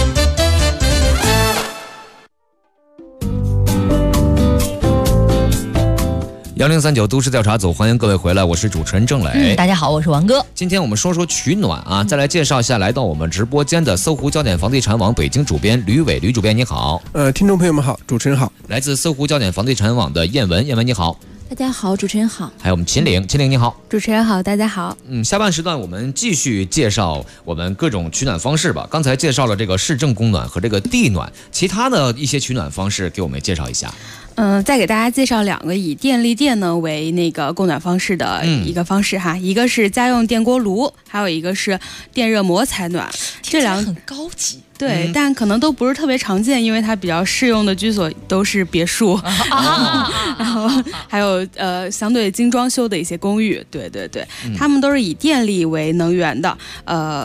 1039都市调查组，欢迎各位回来，我是主持人郑磊。 大家好，我是王哥。 今天我们说说取暖啊，再来介绍一下来到我们直播间的搜狐焦点房地产网北京主编吕伟，吕主编你好。 听众朋友们好，主持人好。 来自搜狐焦点房地产网的燕文，燕文你好。 大家好，主持人好。 还有我们秦岭，秦岭你好。 主持人好，大家好。 下半时段我们继续介绍我们各种取暖方式吧。刚才介绍了这个市政供暖和这个地暖，其他的一些取暖方式给我们介绍一下。 再给大家介绍2个以电力电呢为那个供暖方式的一个方式哈，一个是家用电锅炉，还有一个是电热膜采暖。这2个很高级。 对，但可能都不是特别常见，因为它比较适用的居所都是别墅，然后还有相对精装修的一些公寓。对对对，他们都是以电力为能源的。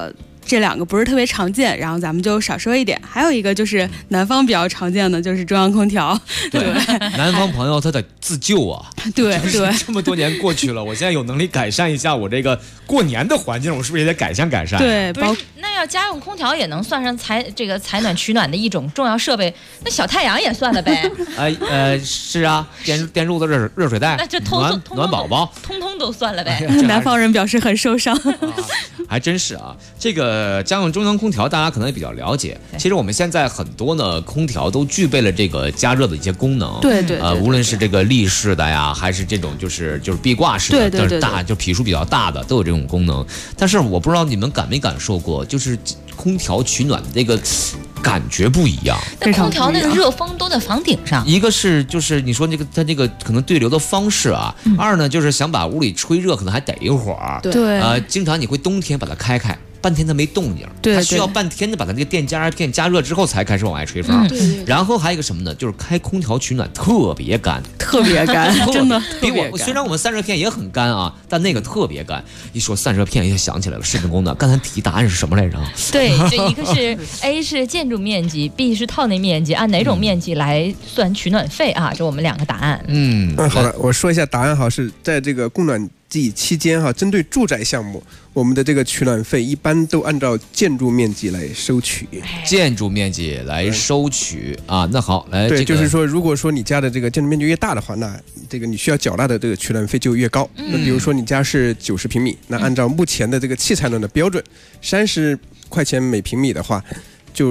这两个不是特别常见，然后咱们就少说一点。还有一个就是南方比较常见的就是中央空调， 对，南方朋友他得自救啊。 对对， 这么多年过去了，我现在有能力改善一下我这个过年的环境，我是不是也得改善？ 对， 那要家用空调也能算上采暖取暖的一种重要设备，那小太阳也算了呗。 是啊，电褥子、热水袋， 那这暖宝宝， 通都算了呗。 南方人表示很受伤。 还真是啊，这个家用中央空调大家可能也比较了解。其实我们现在很多呢空调都具备了这个加热的一些功能。 对， 无论是这个立式的呀，还是这种就是壁挂式的， 对， 大就匹数比较大的都有这种功能。但是我不知道你们感没感受过，就是空调取暖的这个感觉不一样。 那空调那个热风都在房顶上， 一个是就是你说它这个可能对流的方式啊，二呢就是想把屋里吹热，可能还得一会儿。 对， 经常你会冬天把它开，半天它没动静，它需要半天的把它这个电加热之后才开始往外吹风。然后还有一个什么呢？就是开空调取暖特别干， 真的比虽然我们散热片也很干啊，但那个特别干。一说散热片也想起来了，市政宫的刚才题答案是什么来着？ 对，就一个是 A 是建筑面积 ，B 是套内面积，按哪种面积来算取暖费啊？这我们两个答案。 好的，我说一下答案哈，是在这个供暖季期间哈，针对住宅项目，我们的这个取暖费一般都按照建筑面积来收取。 建筑面积来收取啊，那好，来， 对，就是说，如果说你家的这个建筑面积越大的话，那这个你需要缴纳的这个取暖费就越高。那比如说你家是90平米，那按照目前的这个器材暖的标准，30块钱每平米的话，就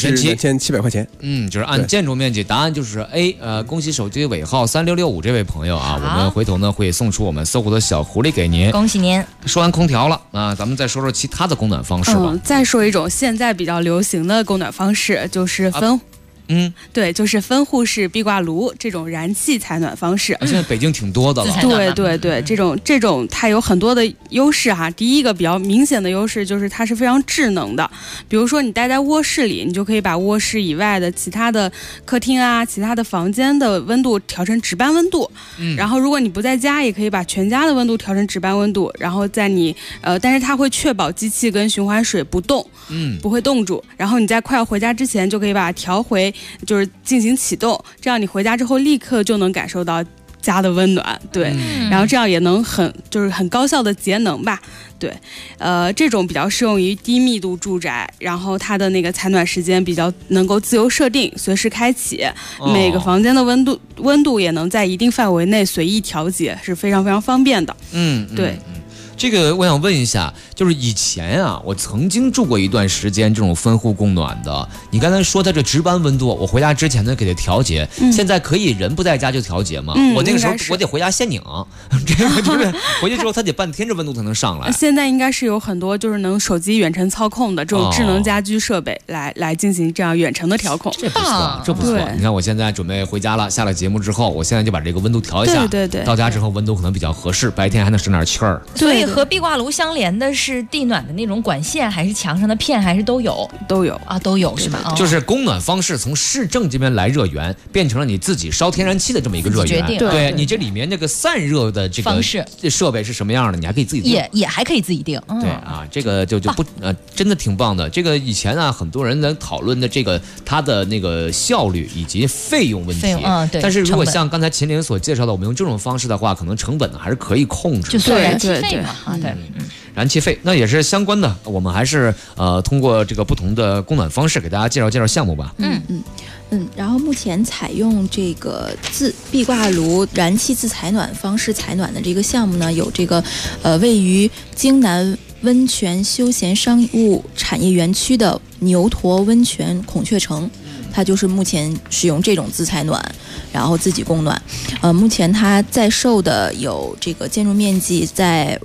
2700块钱。 就是按建筑面积，答案就是 A。恭喜手机尾号3665这位朋友啊，我们回头呢会送出我们搜狐的小狐狸给您， 恭喜您。 说完空调了啊，咱们再说说其他的供暖方式吧。 再说一种现在比较流行的供暖方式，就是对，就是分户式壁挂炉这种燃气采暖方式。 现在北京挺多的了。 对，这种它有很多的优势哈。第一个比较明显的优势就是它是非常智能的，比如说你待在卧室里，你就可以把卧室以外的其他的客厅啊、其他的房间的温度调成值班温度。然后如果你不在家，也可以把全家的温度调成值班温度。然后在你但是它会确保机器跟循环水不动，不会冻住。然后你在快要回家之前，就可以把它调回。就是进行启动，这样你回家之后立刻就能感受到家的温暖，对，然后这样也能很高效的节能吧，对，这种比较适用于低密度住宅，然后它的那个采暖时间比较能够自由设定，随时开启，每个房间的温度也能在一定范围内随意调节，是非常非常方便的，对。 这个我想问一下，就是以前啊，我曾经住过一段时间这种分户供暖的。你刚才说它这值班温度，我回家之前呢给它调节，现在可以人不在家就调节吗？我那个时候我得回家先拧，这个就是回去之后它得半天这温度才能上来。 现在应该是有很多就是能手机远程操控的这种智能家居设备来进行这样远程的调控。 这不错，这不错。你看我现在准备回家了，下了节目之后，我现在就把这个温度调一下， 对， 到家之后温度可能比较合适，白天还能省点气儿。 所以和壁挂炉相连的是地暖的那种管线，还是墙上的片，还是都有啊？都有是吧？ 就是供暖方式从市政这边来热源，变成了你自己烧天然气的这么一个热源。对，你这里面那个散热的这个方式设备是什么样的，你还可以自己定， 也还可以自己定。 对啊，这个就不真的挺棒的。这个以前啊，很多人在讨论的这个它的那个效率以及费用问题。 对。 但是如果像刚才秦岭所介绍的，我们用这种方式的话，可能成本呢还是可以控制的。 就算燃气费嘛，对。 燃气费那也是相关的，我们还是通过这个不同的供暖方式给大家介绍项目吧。 然后目前采用这个壁挂炉燃气自采暖方式采暖的这个项目呢，有这个位于京南温泉休闲商务产业园区的牛驼温泉孔雀城，它就是目前使用这种自采暖，然后自己供暖。目前它在售的有这个建筑面积在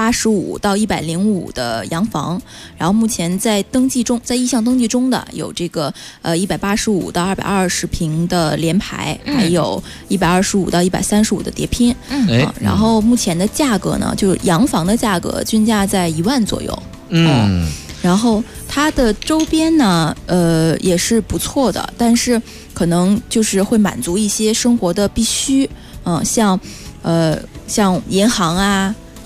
85到105的洋房，然后目前在意向登记中的有这个185到220平的联排，还有125到135的叠拼。然后目前的价格呢，就是洋房的价格均价在1万左右。然后它的周边呢，也是不错的，但是可能就是会满足一些生活的必须，像银行啊。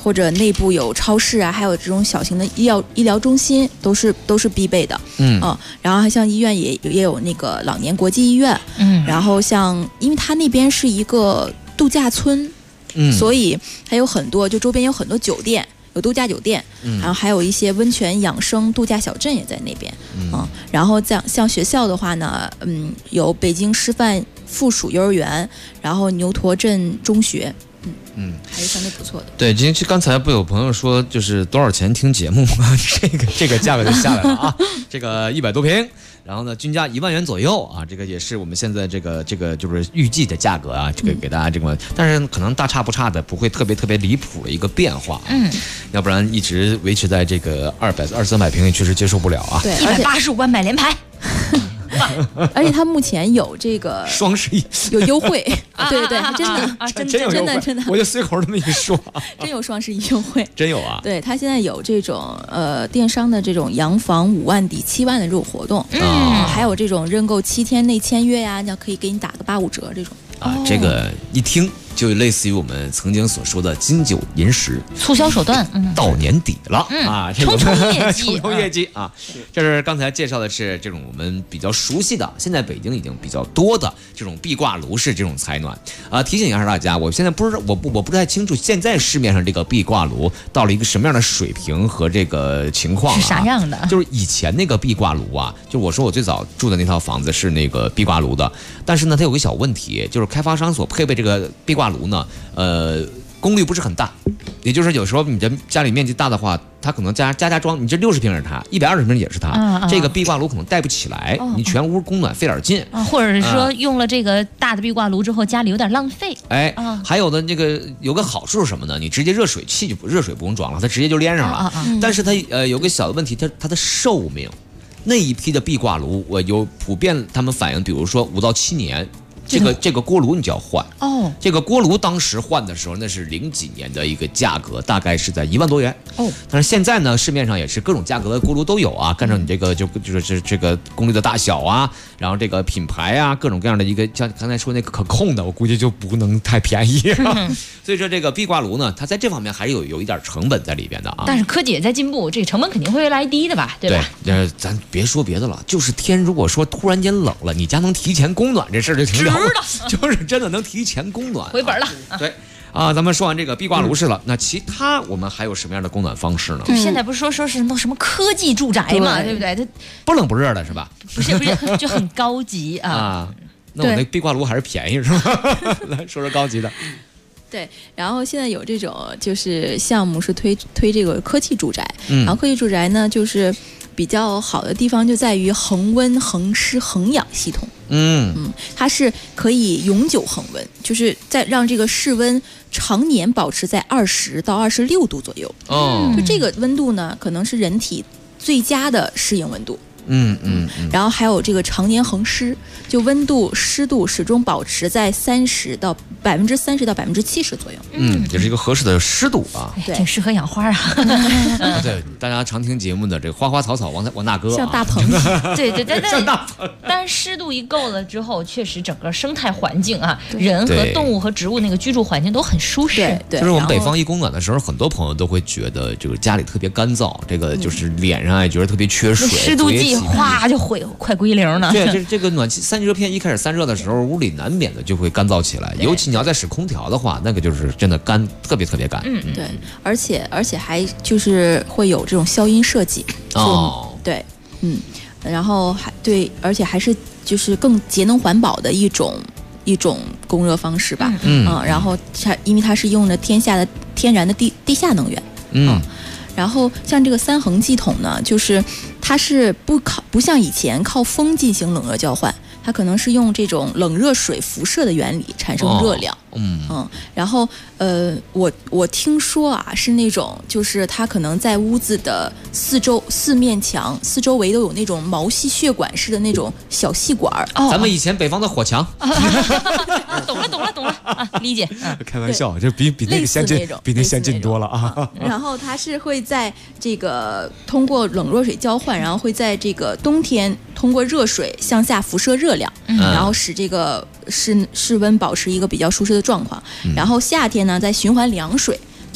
或者内部有超市啊，还有这种小型的医疗中心，都是必备的。然后还像医院也有那个老年国际医院。然后像因为它那边是一个度假村，所以还有很多，就周边有很多酒店。有度假酒店，然后还有一些温泉养生度假小镇也在那边。然后像学校的话呢，有北京师范附属幼儿园，然后牛驼镇中学，还是相对不错的。 对，今天刚才不有朋友说就是多少钱听节目吗？这个价格就下来了啊，这个100多平。然后呢，均价1万元左右啊，这个也是我们现在这个就是预计的价格啊，这个给大家这个，但是可能大差不差的，不会特别离谱的一个变化。要不然一直维持在这个200-300平也确实接受不了啊。 对 ，185万买连排。 而且它目前有这个双11 有优惠，对，真的， 我就随口这么一说， 真有双11优惠， 真有啊。 对，它现在有这种电商的这种洋房5万抵7万的这种活动，还有这种认购7天内签约呀，可以给你打个85折这种。 这个一听就类似于我们曾经所说的金九银十促销手段， 到年底了冲业绩啊！这是刚才介绍的是这种我们比较熟悉的，现在北京已经比较多的这种壁挂炉式这种采暖提醒一下大家，我现在我不太清楚现在市面上这个壁挂炉到了一个什么样的水平和这个情况是啥样的？ 就是以前那个壁挂炉啊，就我说我最早住的那套房子是那个壁挂炉的，但是呢，它有个小问题，就是开发商所配备这个壁挂炉呢，功率不是很大，也就是有时候你这家里面积大的话，它可能家装，你这60平是它，120平也是它，这个壁挂炉可能带不起来，你全屋供暖费点劲， 或者是说用了这个大的壁挂炉之后，家里有点浪费。 还有的这个有个好处是什么呢？你直接热水不用装了，它直接就连上了。但是它有个小的问题，它的寿命，那一批的壁挂炉，我有普遍他们反映，比如说5到7年。这个锅炉你就要换这个锅炉当时换的时候，那是00几年的一个价格，大概是在1万多元但是现在呢，市面上也是各种价格的锅炉都有啊，按照你这个就是这个功率的大小啊，然后这个品牌啊，各种各样的一个，像刚才说那个可控的，我估计就不能太便宜所以说这个壁挂炉呢，它在这方面还是有一点成本在里边的啊。 但是科技也在进步，这个成本肯定会越来越低的吧，对吧？ 对，咱别说别的了，就是天如果说突然间冷了，你家能提前供暖这事儿就挺了。就是真的能提前供暖， 回本了。 对咱们说完这个壁挂炉式了，那其他我们还有什么样的供暖方式呢？ 现在不是说是什么科技住宅嘛，对不对？它不冷不热的是吧？ 不是，就很高级啊。 那我那壁挂炉还是便宜是吧？来说说高级的。 对，然后现在有这种就是项目是推这个科技住宅，然后科技住宅呢就是比较好的地方就在于恒温、恒湿、恒氧系统。它是可以永久恒温，就是在让这个室温常年保持在20到26度左右。就这个温度呢，可能是人体最佳的适应温度。然后还有这个常年恒湿，就温度湿度始终保持在30到70%到70%左右。 也是一个合适的湿度啊， 对，挺适合养花啊。 对，大家常听节目的这个花花草草王大哥， 像大棚， 对， 像大棚。 但是湿度一够了之后，确实整个生态环境啊，人和动物和植物那个居住环境都很舒适。 对， 就是我们北方一供暖的时候，很多朋友都会觉得这个家里特别干燥，这个就是脸上也觉得特别缺水， 湿度计哗就快归零了。 对，这个暖气散热片一开始散热的时候，屋里难免的就会干燥起来，尤其你要再使空调的话，那个就是真的干，特别干。 对，而且还就是会有这种消音设计。对，然后而且还是就是更节能环保的一种供热方式吧。然后因为它是用的天然的地下能源。然后像这个3恒系统呢，就是它是不像以前靠风进行冷热交换，它可能是用这种冷热水辐射的原理产生热量。然后我听说啊，是那种就是它可能在屋子的四面墙四周围都有那种毛细血管式的那种小细管。 咱们以前北方的火墙。 懂了理解。 开玩笑，这比那个先进，比那先进多了啊。 然后它是会在这个通过冷热水交换，然后会在这个冬天通过热水向下辐射热量，然后使这个室温保持一个比较舒适的状况。然后夏天呢，再循环凉水，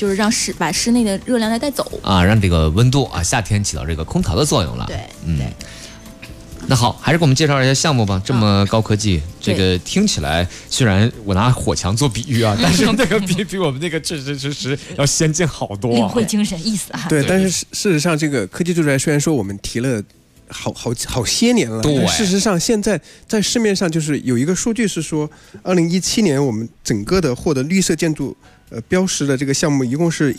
就是让把室内的热量带走啊，让这个温度啊，夏天起到这个空调的作用了。 对， 对。那好，还是给我们介绍一下项目吧。这么高科技，这个听起来虽然我拿火墙做比喻啊，但是那个比我们那个确实要先进好多。 领会精神意思啊。 对，但是事实上，这个科技住宅虽然说我们提了好些年了，但事实上现在在市面上就是有一个数据是说，2017年我们整个的获得绿色建筑标识的这个项目一共是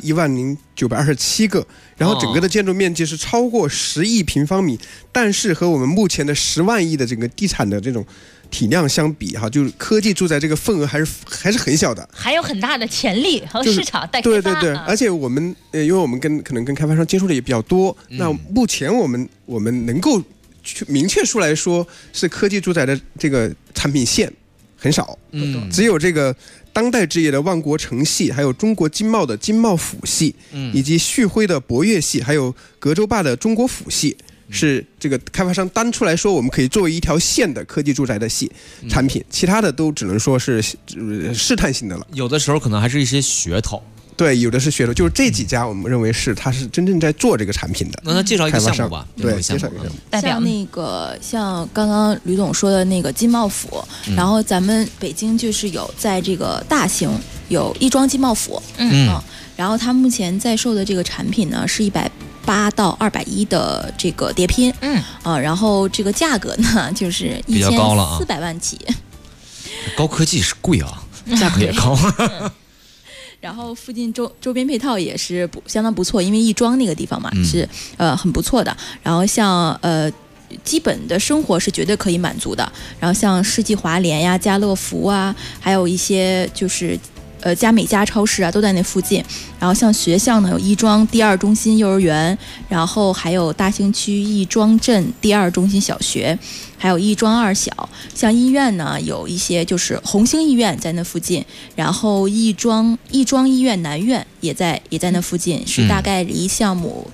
10927个，然后整个的建筑面积是超过10亿平方米，但是和我们目前的10万亿的整个地产的这种体量相比哈，就是科技住宅这个份额还是很小的， 还有很大的潜力和市场待开发。 对，而且我们因为我们可能跟开发商接触的也比较多，那目前我们能够明确出来说是科技住宅的这个产品线很少，只有这个当代置业的万国城系，还有中国金茂的金茂府系，以及旭辉的博悦系，还有格州坝的中国府系，是这个开发商单出来说我们可以作为一条线的科技住宅的系产品，其他的都只能说是试探性的了。 有的时候可能还是一些噱头。 对，有的是噱头，就是这几家我们认为他是真正在做这个产品的。 那介绍一个项目吧。 对，介绍一个项目。 像刚刚吕总说的那个金茂府，然后咱们北京就是有在这个大兴有亦庄金茂府，然后它目前在售的这个产品呢是180到210的这个叠拼，然后这个价格呢就是1400万起。 高科技是贵啊，价格也高。 然后附近周边配套也是相当不错，因为亦庄那个地方嘛，是很不错的。然后像基本的生活是绝对可以满足的。然后像世纪华联呀、家乐福啊，还有一些就是佳美家超市啊，都在那附近。然后像学校呢，有亦庄第2中心幼儿园，然后还有大兴区亦庄镇第2中心小学，还有亦庄2小。像医院呢，有一些就是红星医院在那附近，然后亦庄医院南院也在那附近，是大概离项目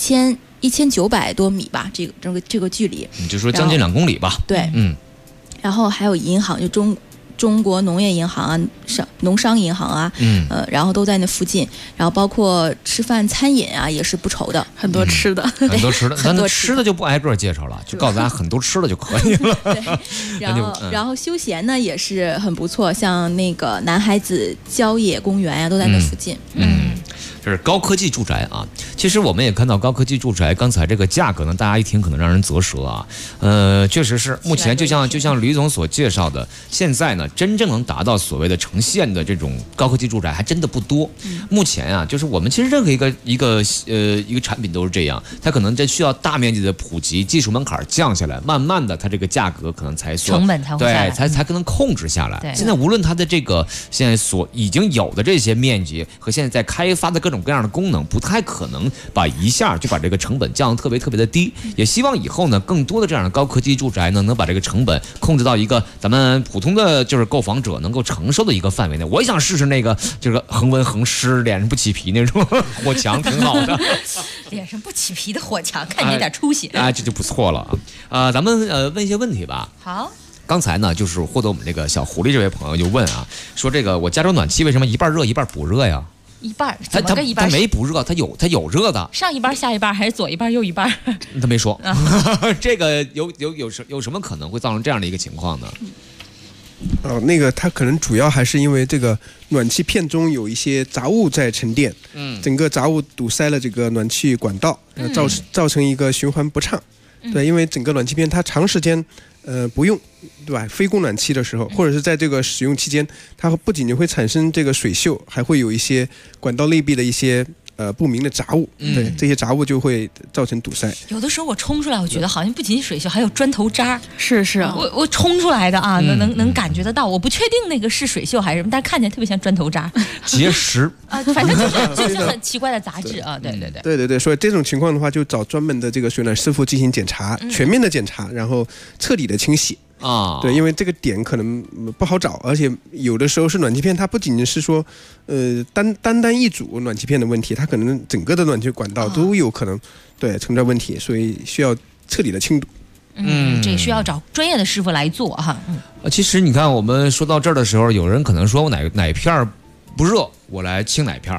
1900多米吧，这个距离， 你就说将近2公里吧。 对，然后还有银行，就中国农业银行啊，农商银行啊，然后都在那附近，然后包括吃饭餐饮啊，也是不愁的， 很多吃的， 很多吃的，咱吃的就不挨个介绍了，就告诉大家很多吃的就可以了。 对，然后休闲呢也是很不错，像那个南海子郊野公园啊，都在那附近。 这是高科技住宅啊。其实我们也看到高科技住宅，刚才这个价格呢，大家一听可能让人啧舌啊。确实是，目前就像吕总所介绍的，现在呢，真正能达到所谓的成线的这种高科技住宅还真的不多。目前啊，就是我们其实任何一个产品都是这样，它可能需要大面积的普及，技术门槛降下来，慢慢的它这个价格可能才成本才会下来， 对，才可能控制下来。现在无论它的这个现在所已经有的这些面积和现在在开发的各种各样的功能，不太可能一下就把这个成本降得特别特别的低。也希望以后呢，更多的这样的高科技住宅呢，能把这个成本控制到一个咱们普通的就是购房者能够承受的一个范围内。我也想试试那个这个恒温恒湿、脸上不起皮那种火墙，挺好的。 脸上不起皮的火墙，看你有点出息。 这就不错了啊。咱们问一些问题吧。 好。 刚才呢，就是获得我们这个小狐狸这位朋友就问啊，说这个我加州暖气为什么一半热一半不热呀？ 一半怎么个一半？ 他没不热，他有热的。 上一半下一半还是左一半右一半？ 他没说。这个有什么可能会造成这样的一个情况呢？ 那个它可能主要还是因为这个暖气片中有一些杂物在沉淀，整个杂物堵塞了这个暖气管道，造成一个循环不畅。对，因为整个暖气片它长时间不用，对吧？非供暖期的时候，或者是在这个使用期间，它不仅仅会产生这个水锈，还会有一些管道内壁的一些不明的杂物，对，这些杂物就会造成堵塞。 有的时候我冲出来，我觉得好像不仅水锈，还有砖头渣。 是， 我冲出来的啊，能感觉得到。我不确定那个是水锈还是什么，但看起来特别像砖头渣。 结石啊，反正就是很奇怪的杂质啊。对。 所以这种情况的话，就找专门的这个水暖师傅进行检查，全面的检查，然后彻底的清洗。对，因为这个点可能不好找，而且有的时候是暖气片，它不仅仅是说，单一组暖气片的问题，它可能整个的暖气管道都有可能存在问题，所以需要彻底的清堵。 这需要找专业的师傅来做哈。 其实你看，我们说到这儿的时候，有人可能说我哪片不热，我来清哪片。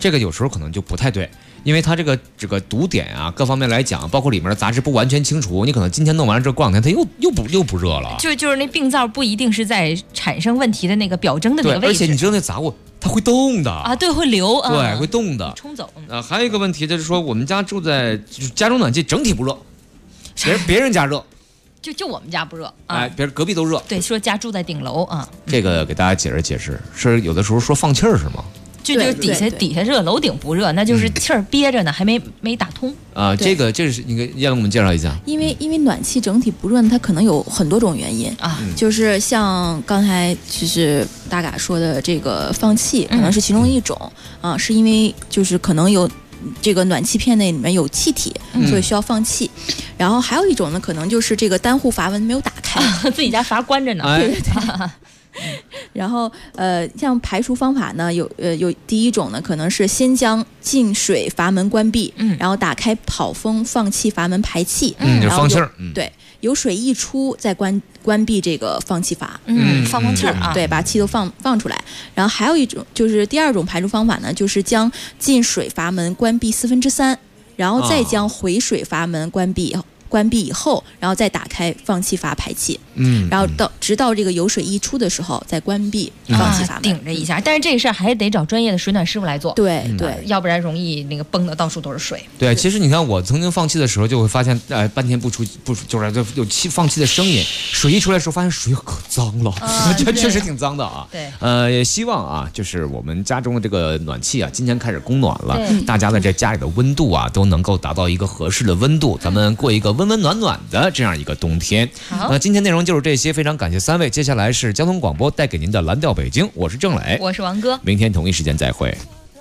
这个有时候可能就不太对。因为它这个读点啊，各方面来讲，包括里面的杂质不完全清除，你可能今天弄完了之后，过两天它又不热了。 就是那病灶不一定是在产生问题的那个表征的那个位置， 而且你知道那杂物它会动的啊， 对，会流， 对，会动的， 冲走。 还有一个问题就是说，我们家住在就是家中暖气整体不热，别人家热。 就我们家不热哎，别人隔壁都热。 对，说家住在顶楼啊。 这个给大家解释，是有的时候说放气儿是吗？ 就是底下热，楼顶不热，那就是气儿憋着呢，还没打通啊。这是你给要给我们介绍一下。 因为暖气整体不热呢，它可能有很多种原因啊，就是像刚才就是大嘎说的这个放气，可能是其中一种啊，是因为就是可能有这个暖气片内里面有气体，所以需要放气。然后还有一种呢，可能就是这个单户阀门没有打开， 自己家阀关着呢。 对。然后像排除方法呢，有第一种呢，可能是先将进水阀门关闭，然后打开跑风放气阀门排气， 然后放气儿， 对，有水溢出再关闭这个放气阀， 放气儿啊， 对，把气都放出来。然后还有一种就是第二种排除方法呢，就是将进水阀门关闭3/4，然后再将回水阀门关闭以后，然后再打开放气阀排气，然后直到这个有水溢出的时候再关闭放气阀门， 顶着一下。但是这个事儿还得找专业的水暖师傅来做， 对， 要不然容易那个崩的到处都是水。 对，其实你看我曾经放气的时候，就会发现半天不出，就是有放气的声音，水一出来的时候，发现水可脏了，这确实挺脏的啊。 对， 也希望啊，就是我们家中的这个暖气啊，今天开始供暖了，大家的这家里的温度啊，都能够达到一个合适的温度，咱们过一个温暖暖的这样一个冬天。那今天内容就是这些，非常感谢3位。接下来是交通广播带给您的蓝调北京，我是郑磊， 我是王哥， 明天同一时间再会。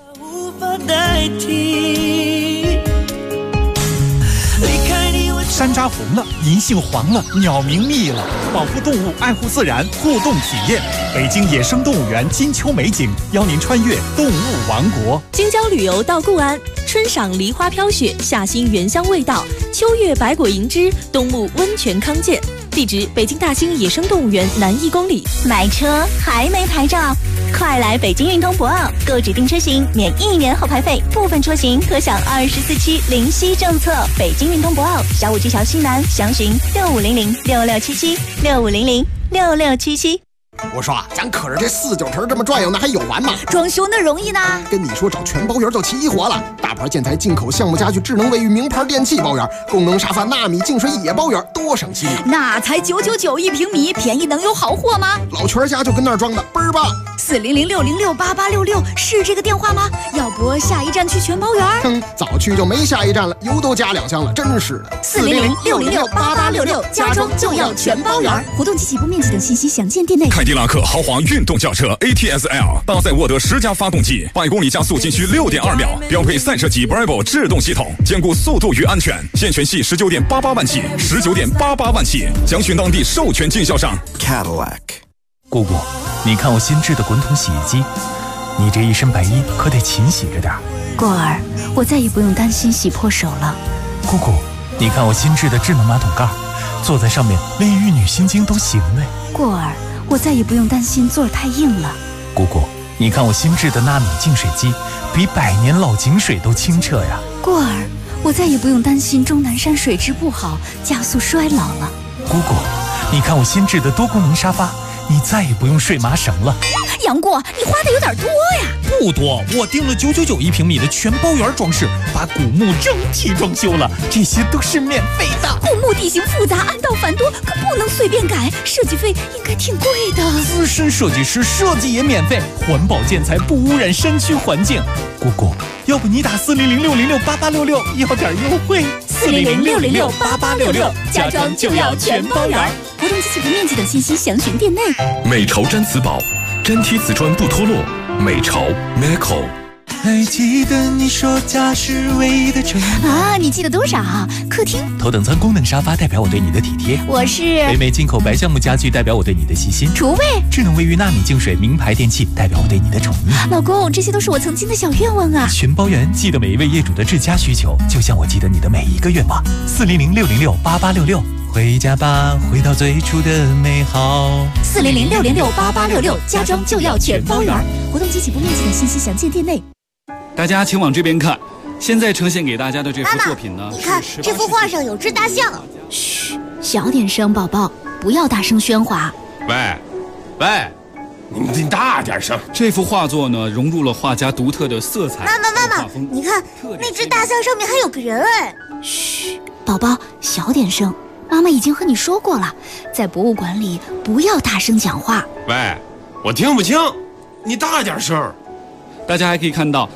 山楂红了，银杏黄了，鸟鸣密了，保护动物，爱护自然，互动体验。北京野生动物园金秋美景，邀您穿越动物王国。 京郊旅游到固安，春赏梨花飘雪，夏欣原香味道，秋月百果迎之，冬沐温泉康健。地址：北京大兴野生动物园南1公里。 买车还没牌照？快来北京运通博奥，购指定车型免1年后排费，部分车型可享24期零息政策。北京运通博奥，小武技桥西南，详询6500-6677，6500-6677。 我说啊，咱可是这49城这么转悠，那还有完吗？ 装修那容易呢？ 跟你说，找全包圆就齐活了。大牌建材、进口项目家具、智能卫浴、名牌电器包圆，功能沙发、纳米净水也包圆，多省心啊！ 那才9991平米，便宜能有好货吗？ 老全家就跟那儿装的，倍儿棒。 400-606-8866是这个电话吗？要不下一站去全包圆？ 早去就没下一站了，油都加2箱了，真是的。 400-606-8866，家装就要全包圆。活动及起步面积等信息详见店内。 凯迪拉克豪华运动轿车 ATS-L 搭载沃德10加发动机，100公里加速仅需6.2秒，标配赛车级 Bravo 制动系统，兼顾速度与安全。现选系19.88万起，19.88万起，详询当地授权经销商。 Cadillac。姑姑，你看我新制的滚筒洗衣机，你这一身白衣可得勤洗着点。 过儿，我再也不用担心洗破手了。 姑姑，你看我新制的智能马桶盖，坐在上面连玉女心经都行嘞。 过儿，我再也不用担心座儿太硬了。 姑姑，你看我新制的纳米净水机，比100年老井水都清澈呀。 过儿，我再也不用担心钟南山水质不好，加速衰老了。 姑姑，你看我新制的多功能沙发，你再也不用睡麻绳了。 杨过，你花的有点多呀。 不多，我订了9991平米的全包圆装饰，把古墓整体装修了，这些都是免费的。 古墓地形复杂，暗道繁多，可不能随便改，设计费应该挺贵的。 资深设计师设计也免费，环保建材不污染山区环境。姑姑，要不你打400-606-8866，要点优惠。 400-606-8866，家装就要全包圆。活动及起步面积等信息详询店内。 美潮毡瓷宝，粘贴瓷砖不脱落。美潮 Meco。 还记得你说家是唯一的城啊？你记得多少？客厅头等舱功能沙发代表我对你的体贴。 我是北美进口白橡木家具代表我对你的细心。 厨卫智能卫浴纳米净水名牌电器代表我对你的宠溺。 老公，这些都是我曾经的小愿望啊！ 全包圆记得每一位业主的至佳需求，就像我记得你的每一个愿望。400-606-8866，回家吧，回到最初的美好。 400-606-8866，家装就要全包圆。活动及起步面积等信息详见店内。 大家请往这边看。现在呈现给大家的这幅作品呢， 你看这幅画上有只大象。 嘘，小点声，宝宝，不要大声喧哗。 喂，你大点声。 这幅画作呢，融入了画家独特的色彩。 妈妈，你看那只大象上面还有个人哎。 嘘，宝宝，小点声。妈妈已经和你说过了，在博物馆里不要大声讲话。 喂，我听不清，你大点声。 大家还可以看到